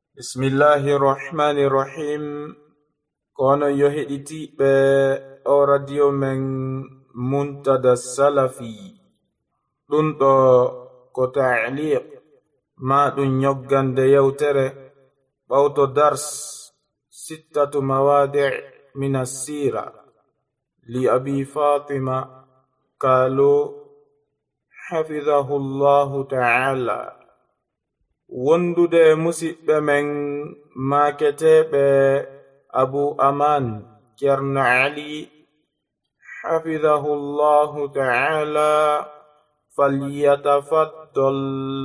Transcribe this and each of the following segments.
Bismillahirrahmanirrahim. Kono yo heɗitiɓe o radio men Muntada Salafi. Ɗum ɗo ko ta'liq ma ɗum yoggande yewtere ɓawto dars sittatu mawadi' min as-sira li abi Fatima Kalo hafizahu Allahu ta'ala. Wondude musidɓe men maketeɓe Abu Aman Ceerno Ali hafizahu Allahu ta'ala falyatafaddal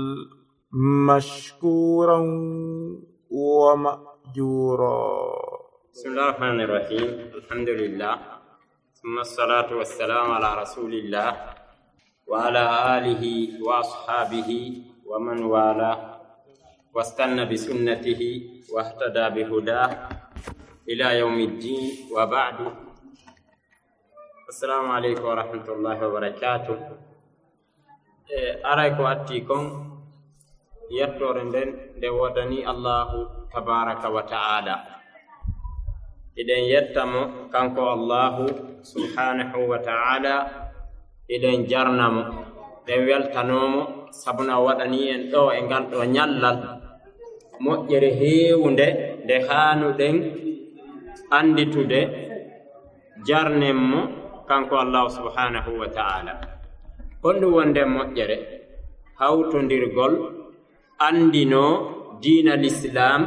mashkuran wa ma'jura. Bismillahir Rahmanir Rahim. Alhamdulillah. Thumma as-salatu was-salamu ala Rasulillah wa ala alihi wa ashabihi wa man wala واستنى بسنته واهتدى بهداه إلى يوم الدين وبعد. السلام عليكم ورحمة الله وبركاته. أرايكم أتيكم يتورندن دودني الله تبارك وتعالى. إذن يتمو كانكو الله سبحانه وتعالى إذن جرنمو ɗen weltanomo sabuna waɗani en ɗo e ngal ɗo ñallal moƴƴere heewunde nde haanuɗen anditude jarnenmo kanko allahu subhanahu wa ta'ala. Honɗum wonde moƴƴere hawtodirgol andino diina l'islam,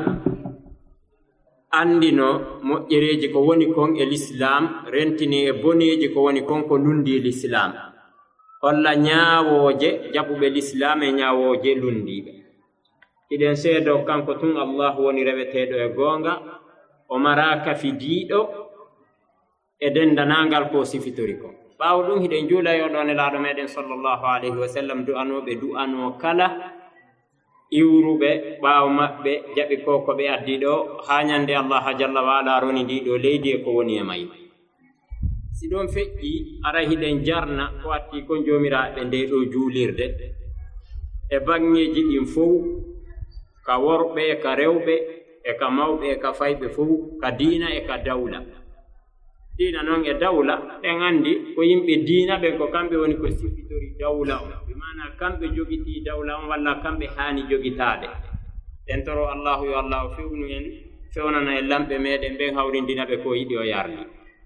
andino moƴƴereji ko woni kon e l'islam, rentini e boneji ko woni kon ko lundi l'islam, holla ñaawoje jaɓuɓe l'islam e ñaawoje lundiɓe. Iɗen seedo kanko tun Allah woni reweteɗo e goonga, o maraka fidiɗo e dendanangal ko sifitori ko. Ɓaawo ɗum hiɗen juula yoɗo nelaɗo meɗen sallallahu alayhi wa sallam du'anoɓe du'ano kala iwruɓe ɓaawo maɓɓe jaɓi ko ko ɓe addi ɗo ha ñande Allah jalla wa ala roni ndiɗo leydi e ko woni e may. Si ɗon feƴƴi ara hiɗen jarna ko atti ko jomiraɓe nde ɗo juulirde e bangeji ɗin fof, ka worɓe e ka rewɓe e ka mawɓe e ka fayɓe fof, ka diina e ka dawla. Diina noon e dawla ɗen andi ko yimɓe diina ɓen ko kamɓe woni ko sifitori dawla on, bimana kamɓe jogiti dawla on walla kamɓe haani jogitaɗe. ɗen toro Allahu yo Allah fewnu en fewnana e lamɓe meɗen ɓen hawrindina ɓe ko yiɗi o yarni.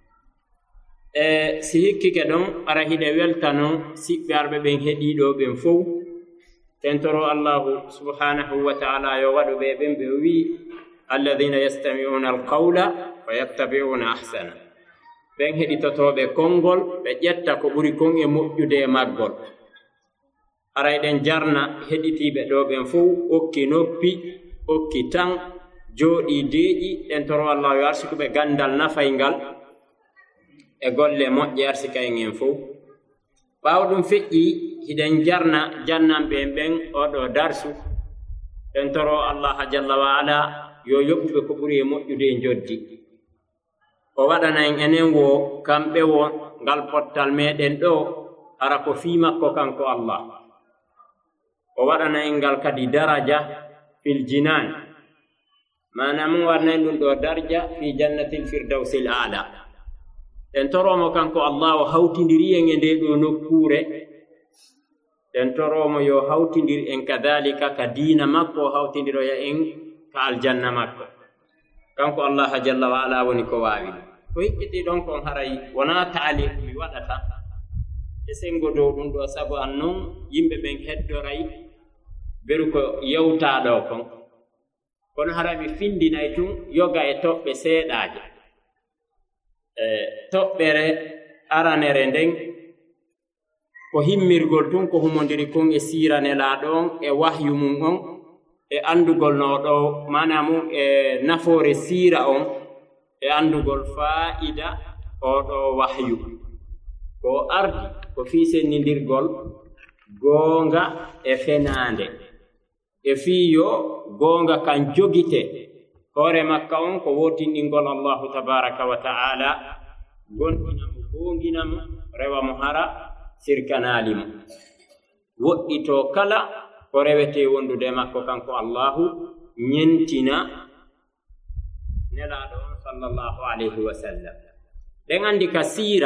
Si hikkike ɗon ara hiɗe weltano siɓɓe arɓe ɓen heɗiɗo ɓen fof, tentoro Allahu subhanahu wa ta'ala yo waɗu ɓe ɓen ɓe wi alladhina yastami'una alqawla wa yattabi'una ahsana. ɓen heɗitotoɓe konngol ɓe ƴetta ko ɓuri kon e moƴƴude e maggol. Ara eɗen jarna heɗitiɓe ɗo ɓen fof okki noppi, okki tan, jooɗi deeƴi, tentoro Allah yo arsikuɓe gandal nafaygal e golle moƴƴe arsika en fof. Ɓaawo ɗum feƴƴi hiɗen jarna jannanɓe ɓen oɗo darsu, ɓen toro Allah jalla wa ala yo yoɓɓuɓe ko ɓuri e moƴƴude e joddi. O waɗana en enen wo kamɓe wo ngal pottal meɗen ɗo ara ko fii makko kanko Allah. O waɗana en ngal kadi daraja fil jinan, mana mum warna en ɗum ɗo darja fi jannatil firdausil a'la. ɗen toromo kanko Allah o hawtindiri en e nde ɗo nokkure, ɗen toromo yo hawtindir en kadhalika ka diina makko o hawtindiroya en ka aljanna makko. Kanko Allah jalla wa ala woni ko waawi. Ko hiƴƴiɗi ɗon kon haray wona ta'liq mi waɗata e sengo dow ɗum ɗo, sabu an non yimɓe ɓen heddoray beru ko yewtaɗo kon, kono haray mi findinay tun yoga e toɓɓe seeɗaje. Toɓɓere aranere nden ko himmirgol tun ko humondiri kon e siranelaɗo on e wahyu mum on e andugol no ɗo mana mum e nafoore siira on e andugol fa'ida oɗo wahyu ko ardi ko fisennindirgol goonga e fenande e fiyo goonga kan jogite hoore makka on ko wotindingol Allahu tabaraka wa ta'ala, gonɗinamo goonginamo rewamo hara sirkanalimo, woɗɗito kala ko rewete wondude makko kanko Allahu ñentina nelaɗo on sallallahu alayhi wa sallam. ɗen andi ka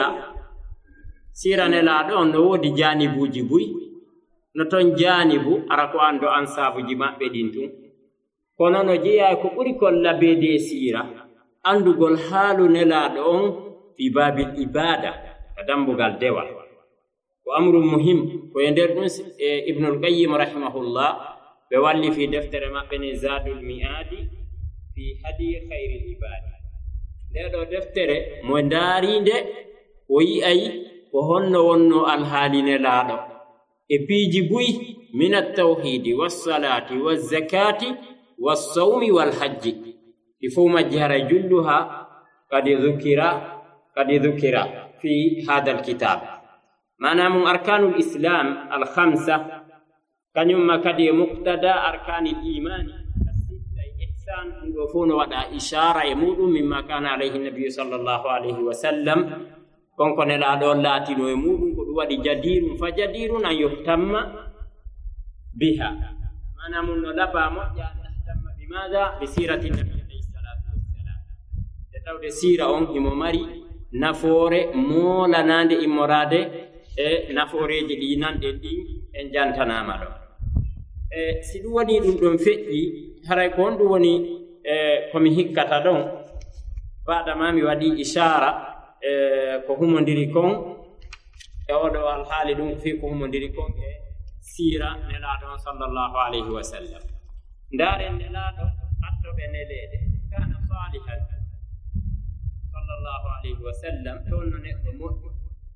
sira nelaɗo on no woodi janibuji buy no ton janibu ara ko ando ansabuji maɓɓe ɗin tun kono no jeeya ko ɓuri kon labede sira andugol haalu nelaɗo on fi babil ibada ka dambugal dewal ko amru muhim ko e nder ɗum ibnul qayyim rahimahullah ɓe walli fi deftere maɓɓe ne zadul mi'adi fi hadi khairil ibadi. ndeɗo deftere mo daarinde o yi'ay ko honno wonno alhaali nelaɗo e piiji buy min attawhidi wassalati wazzakati wassawmi walhajji ɗi fof majji haray julluha kadi dhukira fi hada alkitab. manamum arkanul islam alhamsa kañumma kadi e muqtada arkanil imani asitta e ihsan ɗum ɗo fof no waɗa ishara e muɗum mimma kana alayhi nabiyu sallllahu alayhi wa sallam konko nelaɗo laatino e muɗum ko ɗum waɗi jadirun fa jadirun an yuhtamma biha. manamum no laba moƴƴa tahtamma bimada bi sirati nabi alayhi salatu wassalam e tawde sira on himo mari nafoore moolanande immorade e nafooreji ɗi nanɗen ɗin en jantanama ɗo. si ɗum woni ɗum ɗon feƴƴi haray ko on ɗum woni komi hikkata ɗon baɗama mi waɗi ishara ko humodiri kon e oɗo alhaali ɗum fi ko humodiri kon e sira nelaɗo on sallllahu alayhi wa sallam. ndaren nelaɗo attoɓe neleede kana salihan sallllahu alayhi wa sallam ɗon no neɗɗo moƴƴo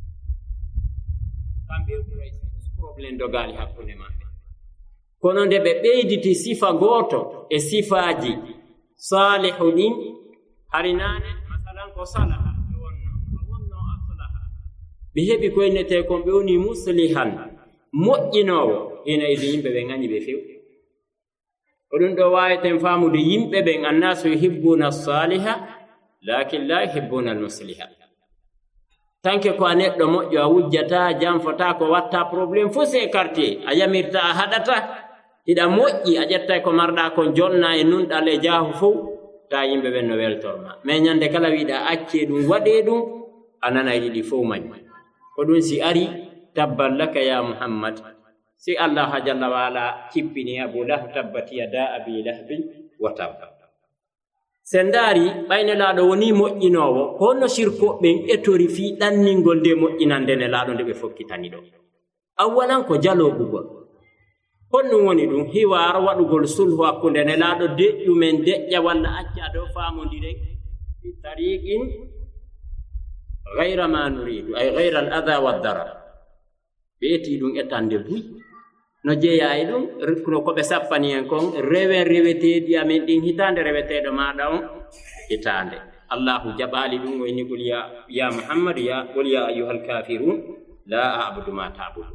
kamɓe ɓuray probléme dogali hakkunde maɓɓe kono nde ɓe ɓeyditi sifa gooto e sifaji salihu ɗin hari nane masalan ko salaha ɓe wonno aslaha ɓe heɓi koynete kon ɓe woni muslihan moƴƴinowo hina idi yimɓe ɓe ŋañi ɓe few ko ɗum ɗo waweten famude yimɓe ɓen annasu yuhibbuna saliha lakin la yuhibbuna almusliha. tanke ko a neɗɗo moƴƴo a wujjata janfota ko watta probléme fof se quartier a yamirta a haɗata hiɗa moƴƴi a ƴetta ko marɗa kon jonna e nunɗal e jaahu fof ta yimɓe ɓen no weltorma mais ñande kala wiɗa acce ɗum waɗe ɗum a nana yiɗi fof mañi ko ɗum si ari tabban laka ya muhammad si allah jalla wala cippini abu lahab tabbati yada abi lahbin wa tabba. sen ndaari ɓaynelaaɗo woni moƴƴinoowo honno sirkoɓɓen etori fii ɗanningol nde moƴƴinande nelaaɗo nde ɓe fokkitani ɗo awwalan ko jaloogugol honɗum woni ɗum hiwar waɗugol sulhu hakkunde nelaaɗo deƴƴumen deƴƴa walla acca dow faamodiren bi tariqin gayra ma nuridu ay gayra al ada wa darar ɓeeti ɗum etande buy no jeeya e ɗum no ko ɓe sappani en kon rewen reweteeɗi amen ɗin hitaande reweteeɗo maɗa on hitaande allahu jaɓaali ɗum o inni qul ya muhammad qul ya ayuha alkafirun la abudu ma tabudu.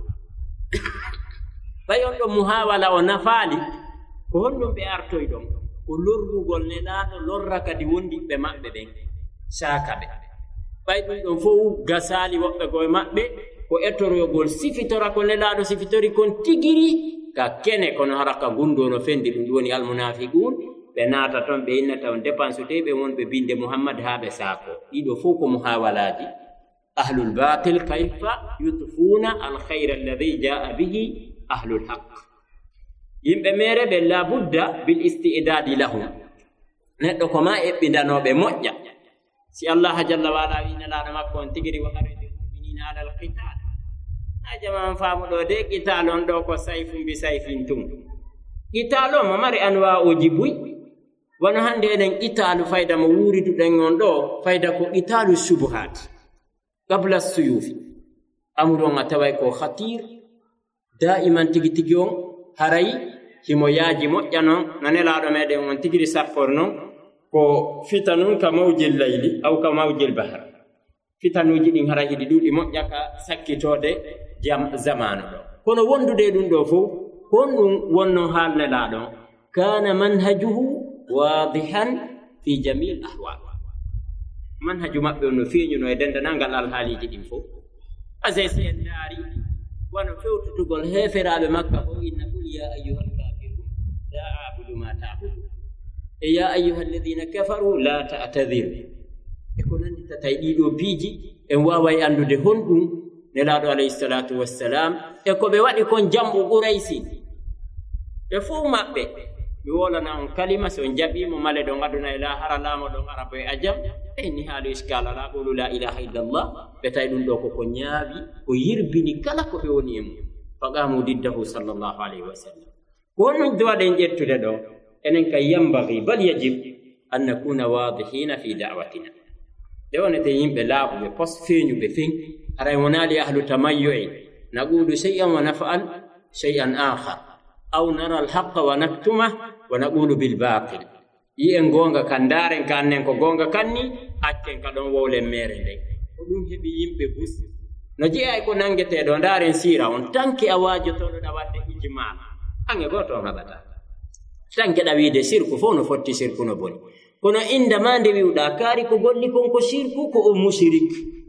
ɓay on ɗo muhawala o nafaali ko honɗum ɓe artoy ɗon ko lorrugol nelaaɗo lorra kadi wondiɓɓe maɓɓe ɓen saaka ɓe ɓay ɗum ɗon fof gasaali woɓɓe koye maɓɓe ko ettoroyogol sifitora ko nelaaɗo sifitori kon tigiri ka kene kono haraka gundo no fendi ɗum woni almunafiqun ɓe naata toon ɓe innata on dépense te ɓe wonɓe binde muhammad haa ɓe saako ɗiɗo fof ko muhawalaji ahlul batil kayfa yutfuna alkhayra alladi jaa bihi ahlul haq. yimɓe mere ɓe labudda bil istidadi lahum neɗɗo ko ma eɓɓindanoɓe moƴƴa si allah jalla wala wi nelaaɗo makko on tigiri wa haridil muminina ala alqital jaman faamu ɗo de qital on ɗo ko sayfum bi sayfin tum qital o mo mari anwa oji buy wono hande eɗen qitalu fayda mo wuriduɗen on ɗo fayda ko qitalu subuhat qabla suyufi amru on a taway ko khatir daiman tigi tigi on haray himo yaaji moƴƴa noon no nelaaɗo meɗen on tigiri sappor noon ko fita nun ka mawjil layli aw ka mawjil bahar fitanuji ɗin haray hiɗi ɗuɗi moƴƴa ka sakkitode zamanu ɗo kono wondude ɗum ɗo fof honɗum wonno haal nelaaɗo kana manhajuhu wadihan fi jamil ahwal manhaju maɓɓe on no feeñuno e dendanalngal alhaaliji ɗin fof ase si en ndaari wono fewtutugol heeferaɓe makka o inna qul ya ayyuhal kafirun la abudu ma tabudu يا أيها الذين كفروا لا تعتذروا يكون أنت تتايدو بيجي إن واوي أندو دهون نلادو عليه الصلاة والسلام يكو بواد يكون جنب قريسي يفو مأبه بيولا نعم كلمة سنجبي ممالي دون غدنا إله هرلام ودون عربي أجم إني هالو إشكال لا قولوا لا إله إلا الله بتايدون دوكو كنيابي ويربني كلاكو بيونيم فقاموا ضده صلى الله عليه وسلم ونن دوا دنجت تدو إنك ينبغي بل يجب أن نكون واضحين في دعوتنا دون تيم بلاب بقص فين بفين أريونا لأهل تميع نقول شيئا ونفعل شيئا آخر أو نرى الحق ونكتمه ونقول بالباطل ين غونغا كاندارن كانن كو غونغا كاني اكن كادون وولé mere ndey ko dum hebi yimbe bus no jeey ko nangete do ndaren sira on tanki awaajo to do wadde ijma ange goto habata tanke dawide sirku fo no fotti sirku no boni kono inda mande wiuda kari ko golli kon ko sirku ko o mushrik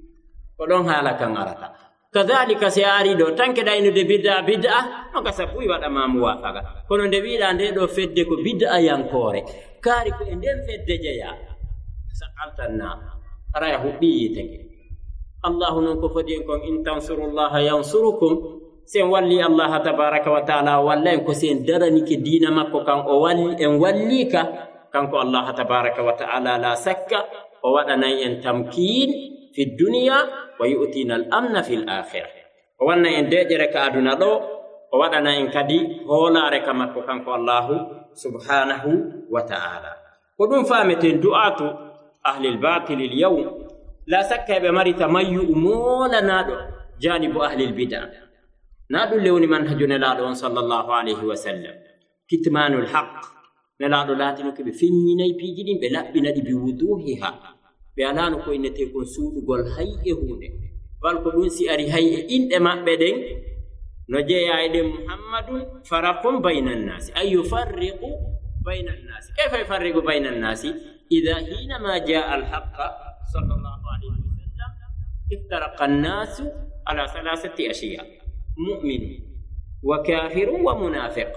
ko don hala kan arata kadhalika siari do tanke dayno de bid'a no ka sabuyi wada mamu wafaga kono de wiida nde do fedde ko bid'a yankore kari ko endem fedde jeya sa'altanna ara ya hubbi tege allah non ko fodi kon in tansurullaha yansurukum sen walli allah tabaaraka wa ta'ala wallahi ko sen darani ke diina makko kan o walli en wallika kanko allah tabaaraka wa ta'ala la sakka o wadana en tamkin fi dunya wa yu'tina al-amna fil akhirah o wanna en dejere ka aduna do o wadana en kadi holare ka makko kanko allah subhanahu wa ta'ala ko dum fameten du'atu ahli al-batil al-yawm la sakka be mari tamayyu mola nado janibu ahli al-bid'ah nado lewni manhajuna la don sallallahu alayhi wa sallam kitmanul haqq nalado latino ke be finninay pijidin be labbina di bi wuduhiha be alano ko inete kon suudugol hayye hunde wal ko dun si ari hayye inde mabbe den no jeeyayde muhammadun faraqum bainan nas ay yufarriqu bainan nas kayfa yufarriqu bainan nas idha hina ma jaa al haqq sallallahu alayhi wa sallam iftaraqa an-nas ala thalathati ashiya mu'min wa kafir wa munafiq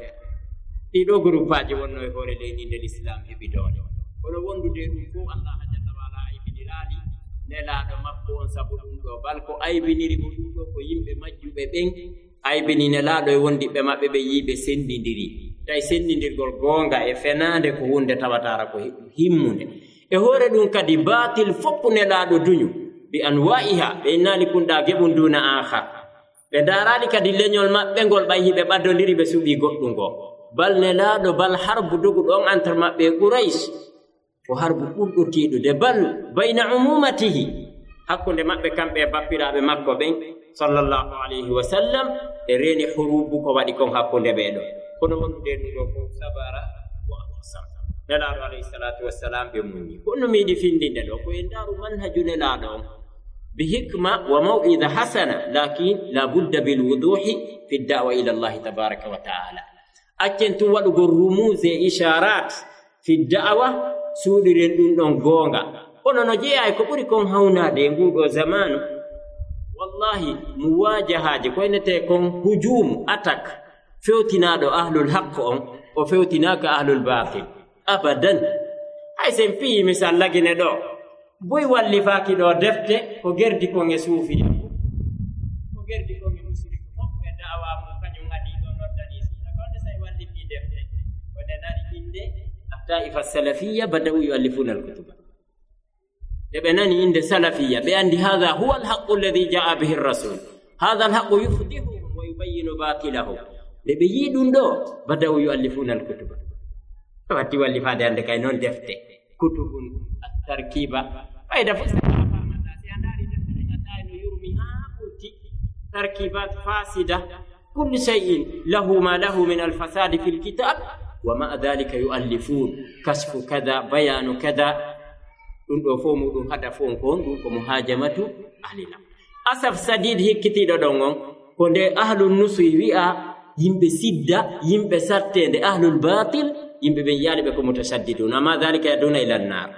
ido grupaje wonno e hore leydi del islam hebi dole kono wondude dum ko allah nelaado makko on sabu dum do balko aybiniri mo dum do ko yimbe majjube ben aybini nelaado e wondi be mabbe be yibe sendindiri tay sendindirgol gonga e fenande ko wonde tawatara ko himmunde e hore dum kadi batil foppu nelaado duñu bi anwa'iha be nali kunda gebun duna akha be darali kadi leñol mabbe gol bayyibe baddondiri be subi goddum go bal nelaado bal harbu dugu don antar mabbe quraish وحرب قرطيدو دبل بين عمومته حقو مابbe kambe bappirabe makko ben sallallahu alayhi wa sallam e reni hurubu ko wadi kon hakkunde beedo kono wonde do ko sabara wa aqsam nalaado alayhi salatu wassalam be munni kono midi findinde do ko endaru manhaju nalaado bi hikma wa mau'idha hasana lakin la budda bil wuduhi fi ad-da'wa ila Allah tabaaraka wa ta'ala accentu wadugo rumuze isharat fi ad-da'wa suudiren dum don gonga kono no jeeyay ko buri kon hawnade ngudo zamanu wallahi muwajahaje ko enete kon hujum attack fewtinado ahlul haqq on o fewtinaka ahlul batil abadan ay sempi misal lagine do boy walli faaki do defte ko gerdi ko nge suufi ko gerdi ko nge musrik fop e da'wa mo kanyum ngadi do noddani sina ko say walli bi defte ko de dari inde الطائفة السلفية بدأوا يؤلفون الكتب لبناني عند سلفية بأن هذا هو الحق الذي جاء به الرسول هذا الحق يفضحهم ويبين باطلهم لبيدون دو بدأوا يؤلفون الكتب فأتي يؤلف هذا عندك أينون دفته كتب التركيبة فإذا فستها تركيبات فاسدة كل شيء له ما له من الفساد في الكتاب وما ذلك يؤلفون كشف كذا بيان كذا دون فوم دون هدفون كون دون مهاجمه اهلنا اسف سديد هكتي دونغون كونde ahlul nusri wi'a yimbe sidda yimbe sartende ahlul batil yimbe be yalibe ko mutasaddidun ma dhalika yaduna ila an-nar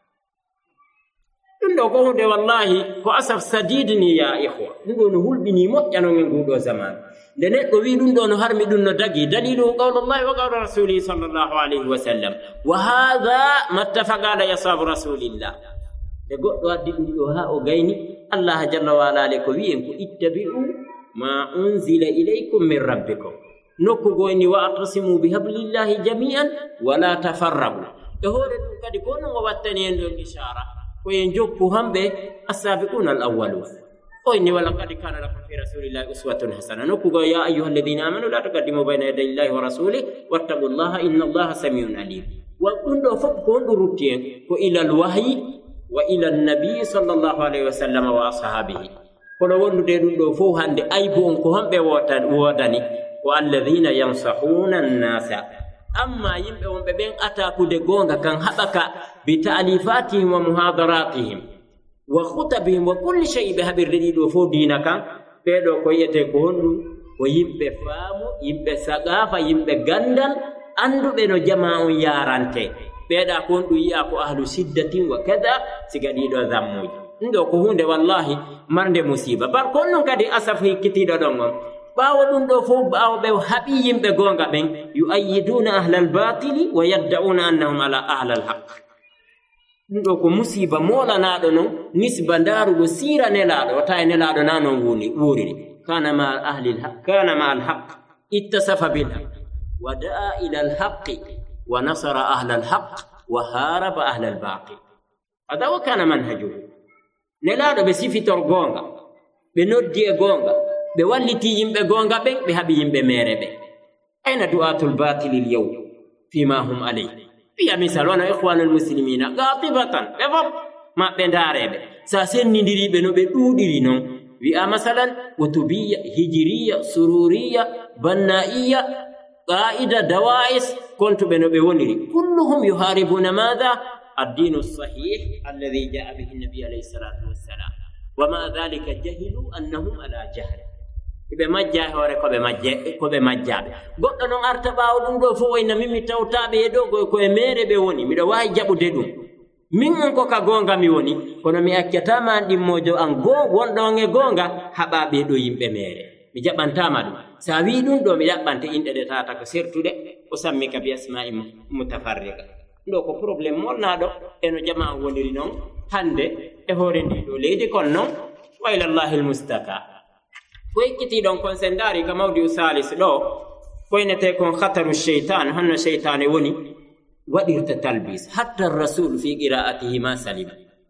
ndo ko hunde wallahi ko asaf sadidni ya ikhwa ndo no hulbini mo yano ngudo zaman دنيت ويدون دون هرم دون دقي دليله قول الله وقول رسوله صلى الله عليه وسلم وهذا ما اتفق على يصاب رسول الله يقول وادي ها وغيني الله جل وعلا لكم اتبعوا ما أنزل إليكم من ربكم نكو غيني واعتصموا بحبل الله جميعا ولا تفرقوا يقول قد يكونوا واتنين دون إشارة وينجوكوا هم السابقون الأولون وإني ولقد كان لكم في رسول الله أسوة حسنة نكو يا أيها الذين آمنوا لا تقدموا بين يدي الله ورسوله واتقوا الله إن الله سميع عليم وكندو فكون روتين وإلى الوحي وإلى النبي صلى الله عليه وسلم وأصحابه kono wondude dum do fo hande aybon ko hambe wodani wa alladhina yansahuna an-nasa amma yimbe wonbe ben atakude gonga kan habaka bi ta'lifatihim wa muhadaratihim wa khutabihim wa kulli shay bi habirdi do fo dinaka bedo ko yete ko hondu ko yimbe faamu yimbe sagafa yimbe gandal andube no jama'u yarante beda ko ndu yi'a ko ahlu siddatin wa kada sigadi do zammuji ndo ko hunde wallahi marde musiba bar kon non kadi asafi kitido don bawo dum do fo bawo be habi yimbe gonga ben yu'ayyiduna ahlal batili wa yad'una annahum ala ahlal haqq ndo ko musiba mola nado non nisba ndaru go sira nelado tay nelado nanon wuri kana ma ahli al-haqq kana ma al-haqq ittasafa bil haqq wa da'a ila al-haqq wa nasara ahla al-haqq wa haraba ahla al-batil hada wa kana manhajuhu nelado be sifitor gonga be noddi e gonga be walliti yimbe gonga be habi yimbe merebe aina du'atul batil al-yawm fima hum alayhi fiya misalona ikhwanul muslimina qatibatan be fop ma be ndarebe sa sennidiribe no be dudiri non wi masalan utubiyya hijriya sururiya bannaiya qaida dawais kontu be no be woniri kulluhum yuharibuna madha الدين الصحيح الذي جاء به النبي عليه الصلاة والسلام وما ذلك جهلوا أنهم على جهل ibe majja hore ko be majjabe goddo non arta baawo dum do fo wayna mimmi tawtabe e do ko e mere be woni mi do wawi jabude dum min on ko ka gonga mi woni kono mi akkata man dimmojo an go wondo nge gonga hababe do yimbe mere mi jabantama dum sa wi dum do mi yabbante inde de tata ko sertude o sammi ka bi asma'i mutafarriqa ndo ko problem molnado eno jama woniri non hande e hore ndi do leydi kon non wa ila allahi almustaka ko ekkiti don kon sendari ka mawdi salis do ko inete kon khataru shaytan hanno shaytan woni wadirta talbis hatta ar-rasul fi qira'atihi ma salima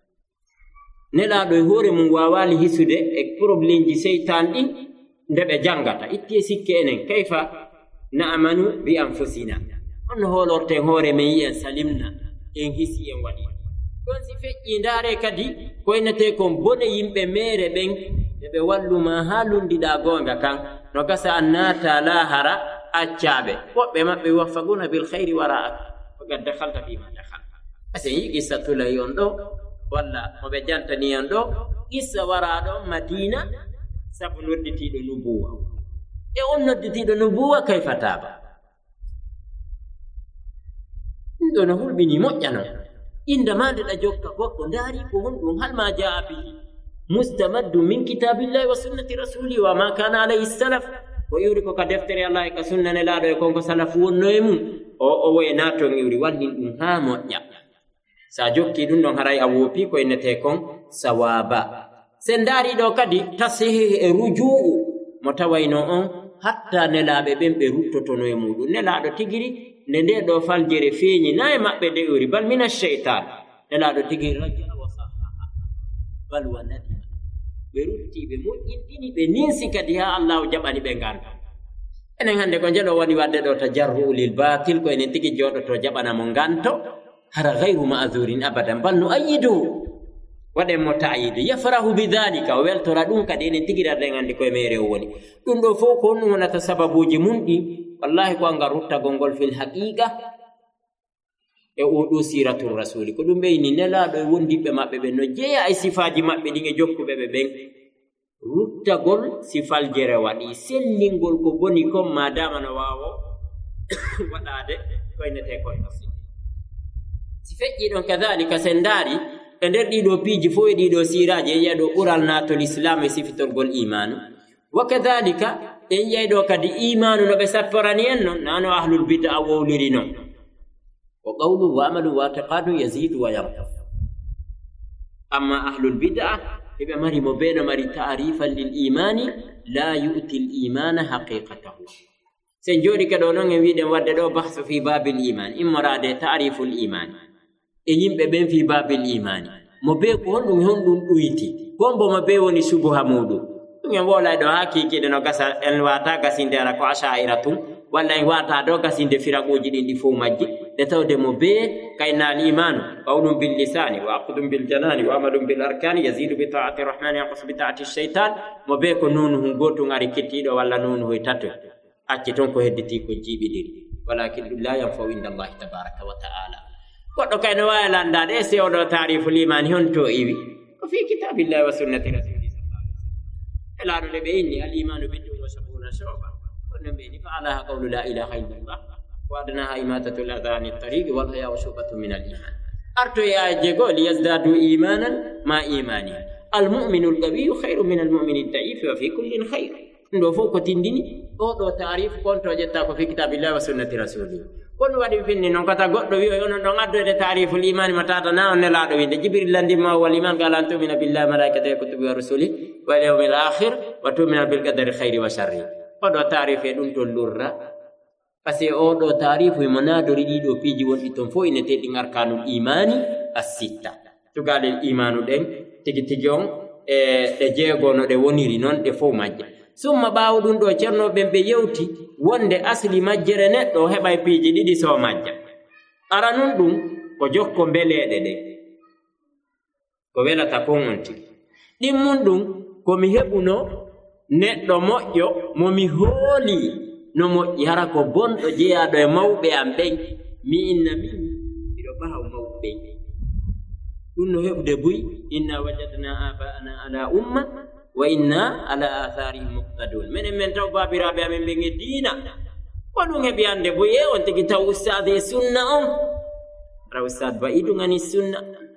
nela do hore mun wawali hisude e problem ji shaytan din ndebe jangata itti sikke enen kayfa na'manu bi anfusina on holorte hore men yen salimna en hisi en wadi don si feƴƴi ndare kadi ko enete kon bone yimbe mere ben be wallu ma halundida gonga kan no gasa annata lahara accabe wobbe mabbe waffaguna bil khairi wara'ak faqad dakhalta fi ma dakhal asen yi qissatu la yondo walla mo be jantani yondo qissa warado madina sabu nodditido nubuwa e on nodditido nubuwa kayfa taba ndo no hulbini moƴƴano inda mande da jokka goddo ndari ko wondum hal ma jaa bihi mustamaddu min kitabillahi wa sunnati rasuli wa ma kana alayhi salaf wa yuriko ka deftere allah ka sunnane laado e konko salaf wonno e mum o way nato ngiwri wallin dum ha moƴƴa sa jokki dum don haray awopi ko enete kon sawaba sen ndari do kadi tasih e rujuu mo tawayno on hatta nelabe ben be ruttotono e mudum nelaado tigiri nde do faljere feñi nay mabbe de uri bal min ash-shaytan nelaado tigiri raja wa sahaha bal wa nadi be rutti be moƴƴintini be ninsi kadi ha allah jabani be ganda enen hande ko jedo woni wadde do tajarru lil batil ko enen tigi jodo to jabana mo ganto hara ghayru ma'zurin abadan bal nu'ayyidu wade mo ta'yid yafrahu bidhalika weltora dum kadi enen tigi darde ngandi ko mere woni dum do fo ko non wonata sababuji mundi wallahi ko anga rutta gongol fil haqiqa e o do siratul rasul ko dum beyni nelado e wondibe mabbe be no jeya ay sifaji mabbe dinge jokkube be ben rutta gol sifal jere wadi sellingol ko boni ko madama no wawo wadade ko inete ko si feƴƴi don kadhalika sendari e der dido piji fo e dido siraje yado ural nato l'islam e sifitol gol iman وكذلك إن يدوك دي إيمان نبسفرني نانو أهل البدع وولرنا وقول وعمل واعتقاد يزيد وينقص أما أهل البدع إذا مريم بين مري تعريفا للإيمان لا يؤتي الإيمان حقيقته سنجوري كدونون يويدن وددو بحث في باب الإيمان إما راد تعريف الإيمان إيم بين في باب الإيمان مبيك هندو هندو ويتي كومبو مبيوني سبوها مودو ngem wola do hakiki de no gasa en wata gasinde ara ko asha'iratum walla en wata do gasinde firagoji din di fo majji de tawde mo be kayna al iman qawlun bil lisani wa aqdun bil janani wa amalun bil arkani yazidu bi ta'ati rahmani yanqus bi ta'ati shaytan mo be ko nonu hu goto ngari kettido walla nonu ho tatto acci ton ko hedditi ko jibidiri walakin la yanfa inda allah tabaaraka wa ta'ala goddo kayno wala ndade se odo ta'riful iman honto iwi ko fi kitabillahi wa sunnati rasul لا نبيني الإيمان بنت وسبعون شعبة ونبيني فعلها قول لا إله إلا الله وأدناها إماتة الأذى عن الطريق والحياء شعبة من الإيمان أرتو يا جيغو ليزدادوا إيمانا مع إيمانهم المؤمن القوي خير من المؤمن الضعيف وفي كل خير ndo foko tindini odo taarif konto jetta ko fi kitabillahi wa sunnati rasulih kon wadi finni non kata goddo wi on do ngaddo de taariful iman matata na on nelaado wi de jibril landi ma wal iman qala antu min billahi malaikatihi kutubi wa rusuli wal yawmil akhir wa tu'minu bil qadari khairi wa sharri odo taarif e dum to lurra parce odo taarif e monado ridi do piji won ton fo ine tedi ngarkanul imani as-sitta to galel imanu den tigi tigion de jeego no de woniri non de fo majje summa baawdun do cerno bembe yewti wonde asli majjere neddo hebay piiji didi so majja aranun dum ko jokko belede de ko welata ko onti dimmun dum ko mi hebuno neddo moƴƴo mo mi hooli no moƴƴi hara ko bondo jeyaado e mawbe am ben mi inna min bido bahaw mawbe dum no hebde buy inna wajadna aba'ana ala umma wa inna ala atharihim muqtadun men taw babirabe amen be ngedina wadu hebi ande boye on tigi taw ustad e sunna on ra ustad ba idu ngani sunna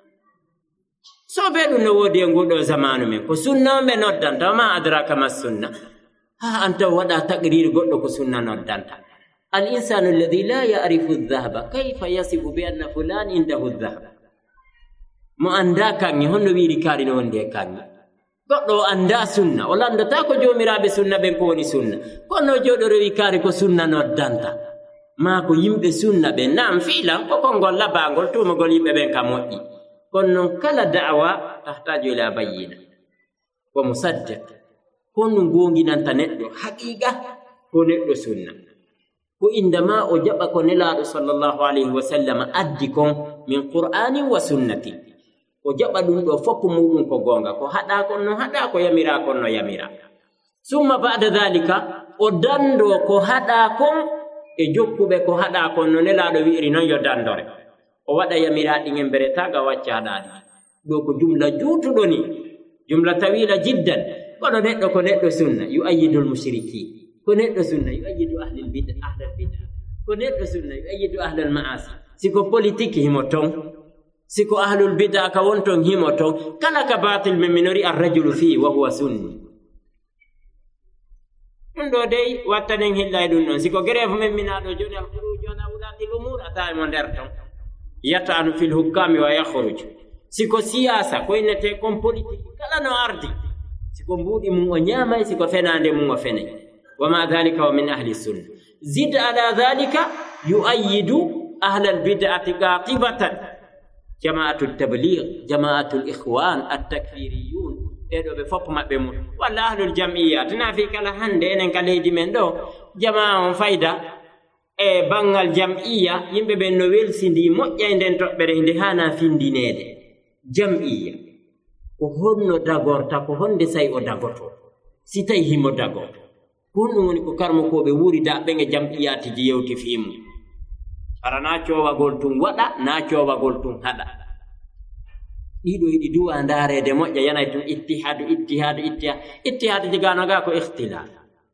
so be dum no wodi ngodo zamanu men ko sunna be noddanta ma adraka mas sunna ha anta wada taqrir goddo ko sunna noddanta al insanu alladhi la ya'rifu adh-dhahaba kayfa yasifu bi anna fulan indahu adh-dhahab mo anda kan hono wiiri kari no wonde kan goddo anda sunna wala andata ko jomirabe sunna ben ko woni sunna kono jodo rewi kari ko sunna noddanta ma ko yimbe sunna be nam filan ko kongol labangol to mo gol yimbe ben ka moddi kono kala da'wa tahtaju ila bayyina wa musaddiq kono gonginanta neddo haqiqa ko neddo sunna ko indama o jaba ko nelaado sallallahu alaihi wasallam addi kon min qur'ani wa sunnati o jaba dum do foppu mudum ko gonga ko hada ko no hada ko yamira ko no yamira summa ba'da dhalika o dando ko hada kon e jokkube ko hada ko no nelaado wi'iri non yo dandore o wada yamira dingen bereta ga wacca hadaadi do ko jumla juutudo ni jumla tawila jiddan ko neddo sunna yu'ayyidul mushriki ko neddo sunna yu'ayyidu ahlul bid'ah ko neddo sunna yu'ayyidu ahlul ma'asi siko politique himoton siko ahlul bid'ah ka wonton himoton kala ka batil min minori ar-rajulu fi wa huwa sunni ndo dey wattanen hillay dum non siko grève men minado joni al-khuruj ala ulati al-umur ata mo derton yatanu fil hukami wa yakhruj siko siyasa ko inete kom politique kala no ardi siko mbudi mun o nyama siko fenande mun o fene wa ma dhalika wa min ahli sunna zid ala dhalika yu'ayyidu ahli al-bid'ati qatibatan جماعة التبليغ جماعة الإخوان التكفيريون إدو بفوق ما بمون ولا أهل الجمعيات نافي كلا هندين كالهيدي من دو جماعة فايدة بان الجمعية يمبي بنويل سندي موجة عندن تقبر هندهانا فين دينيد جمعية كهون داغور تاكهون دي ساي او داغوتو سيتاي هيمو داغور كون وني كو كارمو كو بي ووري دا بنگ جمعيات جي يوتي فيمو ara na coowagol tun waɗa na coowagol tun haɗa ɗiɗo yiɗi duwa ndaarede moƴƴa yanay tun ittihadu jigano ga ko ikhtilaf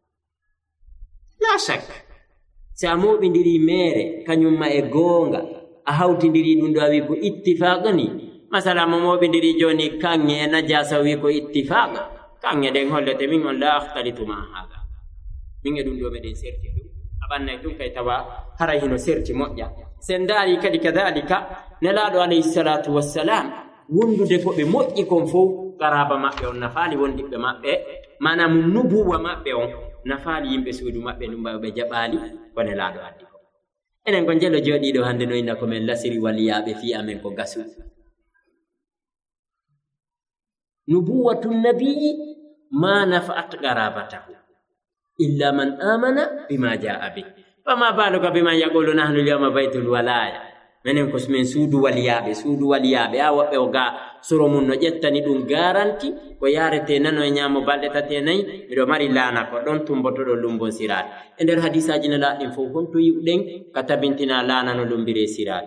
la shak si a moɓidiri meere kañumma e goonga a hawtidiri ɗum ɗo a wi ko ittifaqa ni masala mo moɓidiri joni kanŋe e najasa wi ko ittifaqa kan eden hollete min on la akhtalitu ma hada min edum do meden serti dum abanna dum kay tawa haray hino serti moƴƴa sen daari kadi kadalika nelaɗo alayhi salatu wassalam wondude ko ɓe moƴƴi kon fof garaba maɓɓe on nafaali wondiɓɓe maɓɓe manam nubuwa maɓɓe on nafaali yimɓe suudu maɓɓe ɗum ɓe jaɓaali ko nelaɗo addi ko enen ko jelo jooɗiɗo hannde no inna komin lasiri waliyaɓe fi amen ko gasu nubuwatu nabiyi ma nafa'at garabatahu illa man amana bima jaa bi fama baluka biman yaqulu nahnu al-yawma baytul walaya menen ko men suudu waliyaɓe a woɓɓe o ga soro mum no ƴettani ɗum garanti ko yarete nano e ñaamo balɗe tate nayi miɗo mari laana ko ɗon tumbotoɗo lumbon sirate e nder hadisaji no laaɗin fof honto yiwɗen ka tabintina laana no lumbire sirate